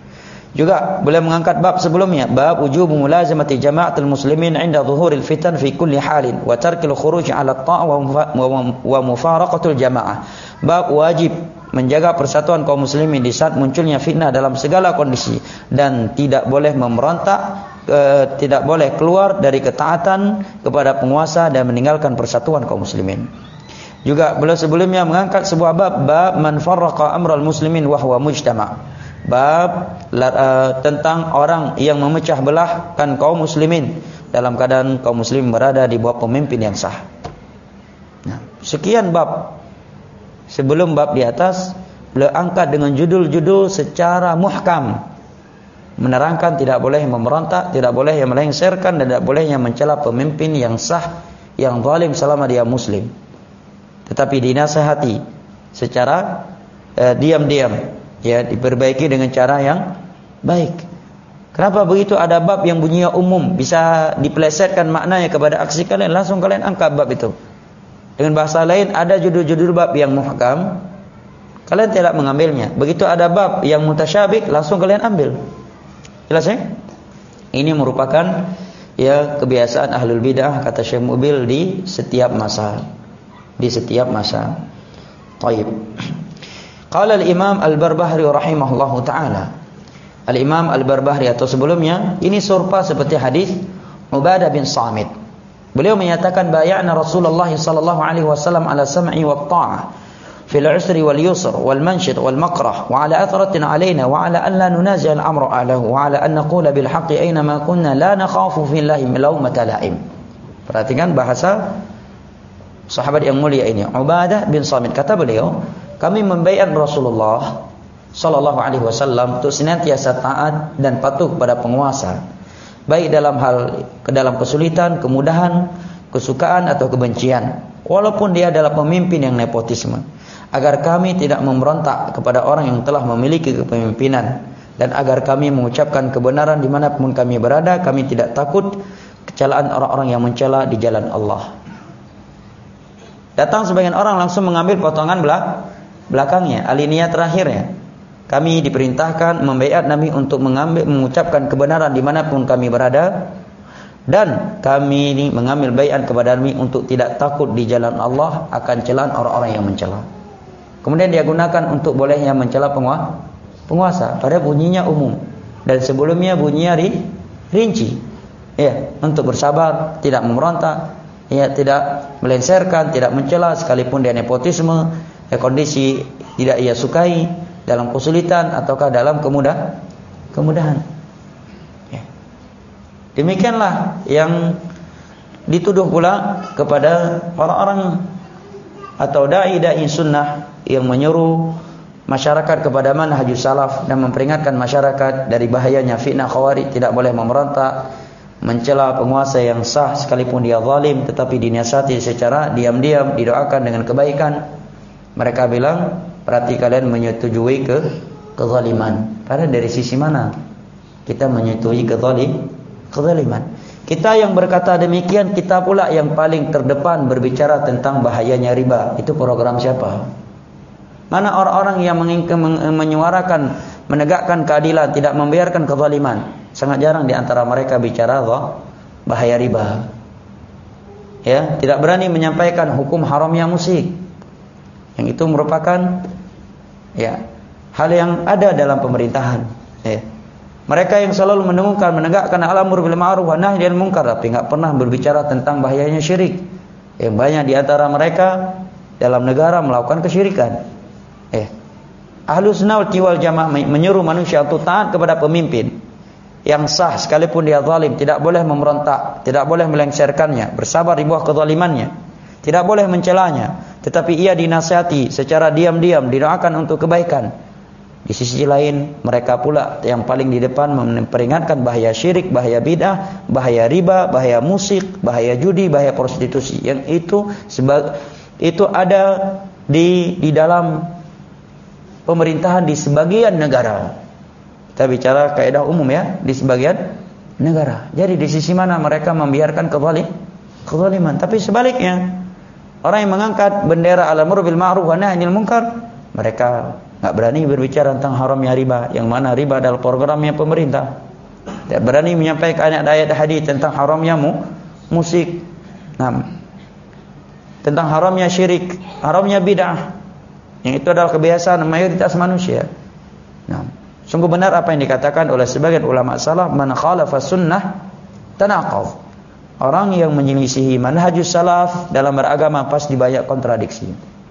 Juga beliau mengangkat bab sebelumnya, bab wujub mulazamati jama'atul muslimin 'inda zuhuril fitan fi kulli halin wa tarkil khuruj 'ala at-ta'a wa mufaraqatul jama'ah. Bab wajib menjaga persatuan kaum muslimin di saat munculnya fitnah dalam segala kondisi, dan tidak boleh memberontak, e, tidak boleh keluar dari ketaatan kepada penguasa dan meninggalkan persatuan kaum muslimin. Juga beliau sebelumnya mengangkat sebuah bab, bab man farraqa amral muslimin wa huwa mujtama'. Bab uh, tentang orang yang memecah belahkan kaum muslimin dalam keadaan kaum muslimin berada di bawah pemimpin yang sah. Nah, sekian bab. Sebelum bab di atas, beliau angkat dengan judul-judul secara muhkam, menerangkan tidak boleh memberontak, tidak boleh yang melengsarkan, dan tidak boleh yang mencela pemimpin yang sah, yang zalim selama dia muslim. Tetapi dinasihati secara uh, diam-diam, ya, diperbaiki dengan cara yang baik. Kenapa begitu ada bab yang bunyinya umum, bisa dipelesetkan maknanya kepada aksi kalian, langsung kalian angkat bab itu. Dengan bahasa lain, ada judul-judul bab yang muhkam, kalian tidak mengambilnya. Begitu ada bab yang mutasyabih, langsung kalian ambil. Jelas ya? Ini merupakan, ya, kebiasaan ahlul bidah, kata Syekh Mubil, di setiap masa. Di setiap masa. Taib. Qala al-Imam Al-Barbahari rahimahullahu taala. Al-Imam Al-Barbahari atau sebelumnya ini serupa seperti hadis Ubadah bin Samit. Beliau menyatakan bay'ana Rasulullah sallallahu alaihi wasallam ala sam'i wa ta'ah fil 'usri wal yusr wal manshit wal makrah wa ala athratin alaina wa ala an la nunazi' al-amra alahu wa ala an naqula bil haqqi aina ma kunna la nakhafu fillahi lawmata la'im. Perhatikan bahasa sahabat yang mulia ini, Ubadah bin Samit. Kata beliau, kami membaiat Rasulullah sallallahu alaihi wasallam untuk senantiasa taat dan patuh kepada penguasa, baik dalam hal ke dalam kesulitan, kemudahan, kesukaan atau kebencian, walaupun dia adalah pemimpin yang nepotisme, agar kami tidak memberontak kepada orang yang telah memiliki kepemimpinan, dan agar kami mengucapkan kebenaran dimanapun kami berada. Kami tidak takut kecelaan orang-orang yang mencela di jalan Allah. Datang sebagian orang langsung mengambil potongan belakang belakangnya, alinea terakhirnya. Kami diperintahkan membaiat Nabi untuk mengambil, mengucapkan kebenaran dimanapun kami berada, dan kami ini mengambil baiat kepada Nabi untuk tidak takut di jalan Allah akan celaan orang-orang yang mencela. Kemudian dia gunakan untuk bolehnya mencela penguasa, pada bunyinya umum, dan sebelumnya bunyinya rinci, ya, untuk bersabar, tidak memberontak, ya, tidak melengsarkan, tidak mencela sekalipun dia nepotisme, ya, kondisi tidak ia sukai, dalam kesulitan ataukah dalam kemudah kemudahan. Ya. Demikianlah yang dituduh pula kepada orang-orang atau dai-dai sunnah yang menyuruh masyarakat kepada manhajus salaf dan memperingatkan masyarakat dari bahayanya fitnah khawarij, tidak boleh memberontak, mencela penguasa yang sah sekalipun dia zalim, tetapi dinasihati secara diam-diam, didoakan dengan kebaikan. Mereka bilang, berarti kalian menyetujui ke kezaliman. Karena dari sisi mana kita menyetujui kezalim, kezaliman? Kita yang berkata demikian, kita pula yang paling terdepan berbicara tentang bahayanya riba. Itu program siapa? Mana orang-orang yang menyuarakan, menegakkan keadilan, tidak membiarkan kezaliman? Sangat jarang di antara mereka bicara bahaya riba. ya, tidak berani menyampaikan hukum haramnya musik. Yang itu merupakan ya hal yang ada dalam pemerintahan, ya. Mereka yang selalu mendengungkan, menegakkan al-amru bil ma'ruf wa nahy 'anil munkar, tapi enggak pernah berbicara tentang bahayanya syirik. Yang banyak di antara mereka dalam negara melakukan kesyirikan. Eh, Ahlus Sunnah wal Jamaah menyuruh manusia untuk taat kepada pemimpin yang sah sekalipun dia zalim, tidak boleh memberontak, tidak boleh melengsarkannya, bersabar di bawah kezalimannya, tidak boleh mencelanya, tetapi ia dinasihati secara diam-diam, didoakan untuk kebaikan. Di sisi lain, mereka pula yang paling di depan memperingatkan bahaya syirik, bahaya bid'ah, bahaya riba, bahaya musik, bahaya judi, bahaya prostitusi. Yang itu sebab itu ada di di dalam pemerintahan di sebagian negara. Kita bicara kaidah umum ya, di sebagian negara. Jadi di sisi mana mereka membiarkan kezalim, kezaliman, tapi sebaliknya orang yang mengangkat bendera al-amru bil ma'ruf wa nahy 'anil munkar, mereka enggak berani berbicara tentang haramnya riba, yang mana riba adalah programnya pemerintah. Tidak berani menyampaikan ayat-ayat hadis tentang haramnya mu, musik. Nah, tentang haramnya syirik, haramnya bid'ah. Yang itu adalah kebiasaan mayoritas manusia. Nah, sungguh benar apa yang dikatakan oleh sebagian ulama salaf, man khalafa sunnah tanaqadh. Orang yang menyelisihi manhajus salaf dalam beragama pasti banyak kontradiksi.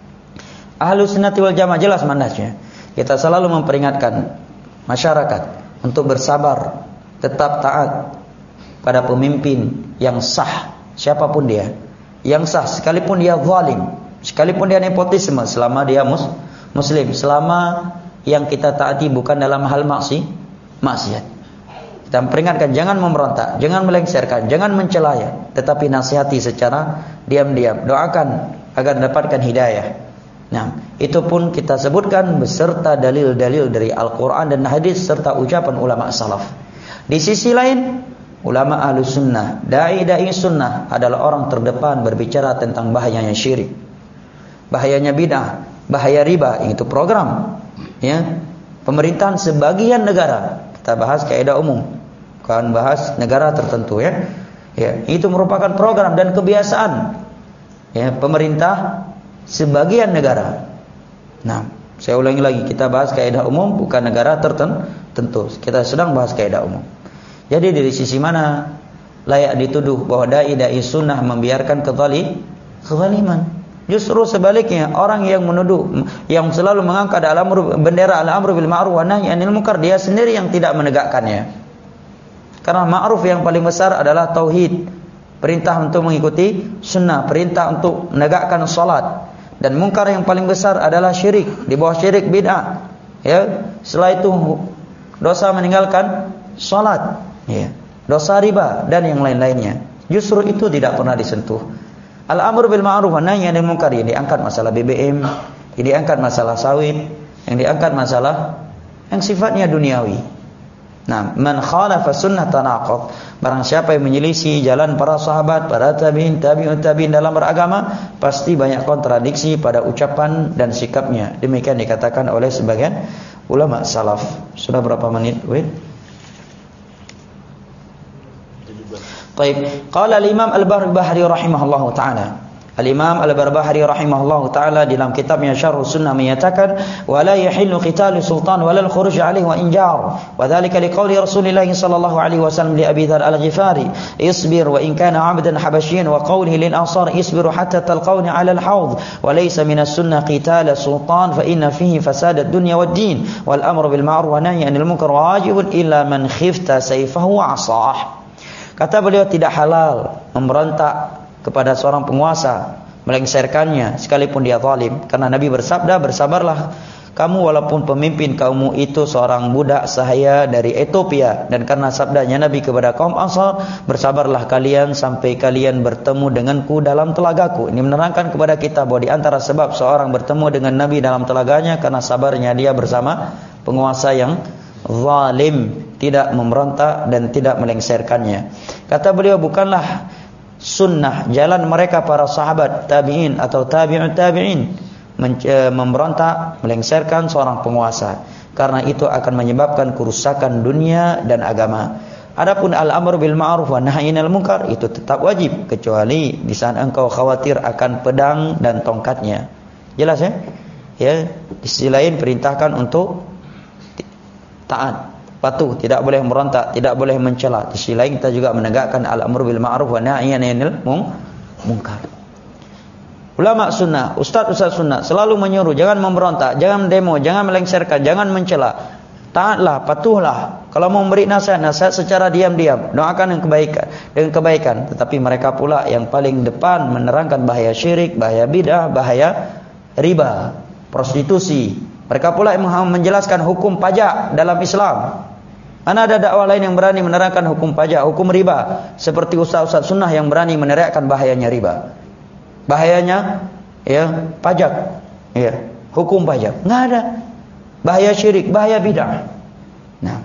Ahlus Sunnah wal Jamaah jelas manhajnya. Kita selalu memperingatkan masyarakat untuk bersabar, tetap taat pada pemimpin yang sah, siapapun dia. Yang sah sekalipun dia zalim, sekalipun dia nepotisme, selama dia mus, muslim, selama yang kita taati bukan dalam hal maksi, maksiat. Kita memperingatkan jangan memberontak, jangan melengsarkan, jangan mencela, tetapi nasihati secara diam-diam. Doakan agar mendapatkan hidayah. Nah, itu pun kita sebutkan beserta dalil-dalil dari Al-Quran dan hadis serta ucapan ulama salaf. Di sisi lain, ulama Ahlus Sunnah, dai-dai sunnah adalah orang terdepan berbicara tentang bahayanya syirik, bahayanya bid'ah, bahaya riba. Itu program ya pemerintahan sebagian negara. Kita bahas kaidah umum, bukan bahas negara tertentu ya. Ya, itu merupakan program dan kebiasaan ya pemerintah sebagian negara. Nah, saya ulangi lagi, kita bahas kaidah umum bukan negara tertentu. Kita sedang bahas kaidah umum. Jadi dari sisi mana layak dituduh bahwa dai-dai sunnah membiarkan kezali, kezaliman? Justru sebaliknya, orang yang menuduh, yang selalu mengangkat al-amru bendera al-amru bil ma'ruf wa nahy 'anil munkar, dia sendiri yang tidak menegakkannya. Karena ma'ruf yang paling besar adalah tauhid, perintah untuk mengikuti sunnah, perintah untuk menegakkan salat. Dan mungkar yang paling besar adalah syirik, di bawah syirik bid'ah. Ya, setelah itu dosa meninggalkan salat, ya, dosa riba dan yang lain-lainnya. Justru itu tidak pernah disentuh. Al-amru bil ma'ruf wa nahy 'anil munkar, yang diangkat masalah B B M, yang diangkat masalah sawit, yang diangkat masalah yang sifatnya duniawi. Nah, man khalafa sunnah tanaqad, barang siapa yang menyelisih jalan para sahabat, para tabi'in, tabi'ut tabi'in dalam beragama, pasti banyak kontradiksi pada ucapan dan sikapnya. Demikian dikatakan oleh sebagian ulama salaf. Sudah berapa menit? Wait. Baik, qala al-Imam Al-Barbahari rahimahullahu taala. Al-Imam Al-Barbahari rahimahullahu taala dalam kitabnya Syarh Sunnah menyatakan, "Wa la yahillu qitalu sultan wa la al-khuruj 'alaihi wa injar." Wa dzalika liqauli Rasulillah sallallahu alaihi wasallam li Abi Dzar Al-Ghifari, "Isbir wa in kana 'abdan habasyian," wa qawlihi lil ansar, "Isbiru hatta talqawni 'ala al-hawd." Wa laysa min as-sunnah qitalu sultan fa inna fihi fasad ad-dunya wad-din, wal amru bil ma'ruf wa nahy 'anil munkar wajibun illa man khifta sayfahu wa 'asah. Kata beliau, tidak halal memberontak kepada seorang penguasa, melengsarkannya sekalipun dia zalim, karena Nabi bersabda, bersabarlah kamu walaupun pemimpin kaummu itu seorang budak sahaya dari Ethiopia. Dan karena sabdanya Nabi kepada kaum Ansar, bersabarlah kalian sampai kalian bertemu denganku dalam telagaku. Ini menerangkan kepada kita bahwa di antara sebab seorang bertemu dengan Nabi dalam telaganya karena sabarnya dia bersama penguasa yang zalim, tidak memberontak dan tidak melengsarkannya. Kata beliau, bukanlah sunnah jalan mereka para sahabat, tabi'in atau tabi'ut tabi'in memberontak, melengsarkan seorang penguasa, karena itu akan menyebabkan kerusakan dunia dan agama. Adapun al-amru bil ma'ruf wa nahyi 'anil munkar itu tetap wajib kecuali di saat engkau khawatir akan pedang dan tongkatnya. Jelas ya? Ya, di sisi lain perintahkan untuk taat, patuh, tidak boleh merontak, tidak boleh mencela. Di sisi lain kita juga menegakkan al-amru bil ma'ruf wa nahyi 'anil munkar. Ulama sunnah, ustaz-ustaz sunnah selalu menyuruh jangan memberontak, jangan demo, jangan melengsarkan, jangan mencela. Taatlah, patuhlah. Kalau mau memberi nasihat, nasihat secara diam-diam. Doakan yang kebaikan, dengan kebaikan. Tetapi mereka pula yang paling depan menerangkan bahaya syirik, bahaya bidah, bahaya riba, prostitusi. Mereka pula yang menjelaskan hukum pajak dalam Islam. Mana ada dakwah lain yang berani menerangkan hukum pajak, hukum riba, seperti ustaz-ustaz sunnah yang berani meneriakkan bahayanya riba, bahayanya ya pajak, ya hukum pajak. Nggak ada. Bahaya syirik, bahaya bid'ah. Nah,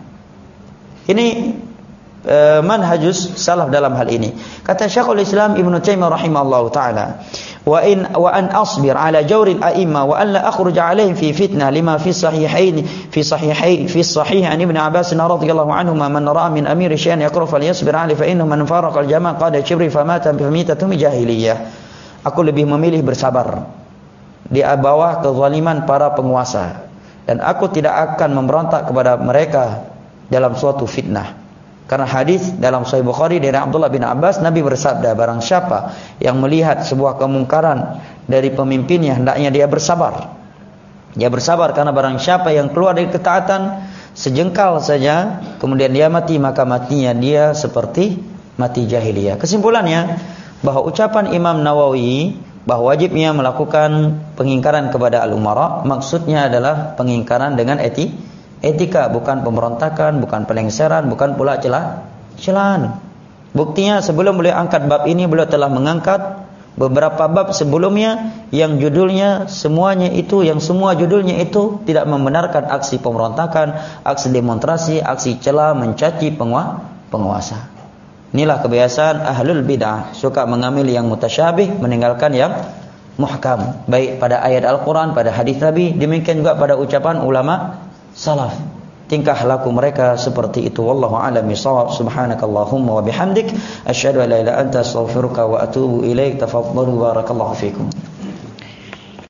ini uh, manhajus salaf dalam hal ini. Kata Syekhul Islam Ibnu Taimiyah rahimahullahu taala, wa in wa an asbir ala jawri al-a'imma wa an la akhruj alaihim fi fitnah lima fi sahihain fi sahihain fi sahih an Ibnu Abbas radhiyallahu anhu man ra'a min amir syai'an yaqra falyasbir alayhi fa innahu man faraqa al-jama'a qad shibri famata bi mitatu jahiliyah. Aku lebih memilih bersabar di bawah kezaliman para penguasa, dan aku tidak akan memberontak kepada mereka dalam suatu fitnah. Karena hadis dalam Sahih Bukhari dari Abdullah bin Abbas, Nabi bersabda, barang siapa yang melihat sebuah kemungkaran dari pemimpinnya, hendaknya dia bersabar. Dia bersabar karena barang siapa yang keluar dari ketaatan sejengkal saja, kemudian dia mati, maka matinya dia seperti mati jahiliyah. Kesimpulannya, bahwa ucapan Imam Nawawi bahwa wajibnya melakukan pengingkaran kepada al-umara, maksudnya adalah pengingkaran dengan eti, etika, bukan pemberontakan, bukan pelengseran, bukan pula celah, celaan. Buktinya sebelum beliau angkat bab ini, beliau telah mengangkat beberapa bab sebelumnya yang judulnya semuanya itu, yang semua judulnya itu tidak membenarkan aksi pemberontakan, aksi demonstrasi, aksi celah, mencaci penguasa. Inilah kebiasaan ahlul bid'ah, suka mengambil yang mutasyabih, meninggalkan yang muhkam, baik pada ayat Al-Quran, pada hadis Nabi, demikian juga pada ucapan ulama salaf. Tingkah laku mereka seperti itu. Wallahu a'lam bishawab. Subhanakallahumma wa bihamdik, asyhadu an la ilaha illa anta, astaghfiruka wa atubu ilaik. Tafadhalu, barakallahu fikum.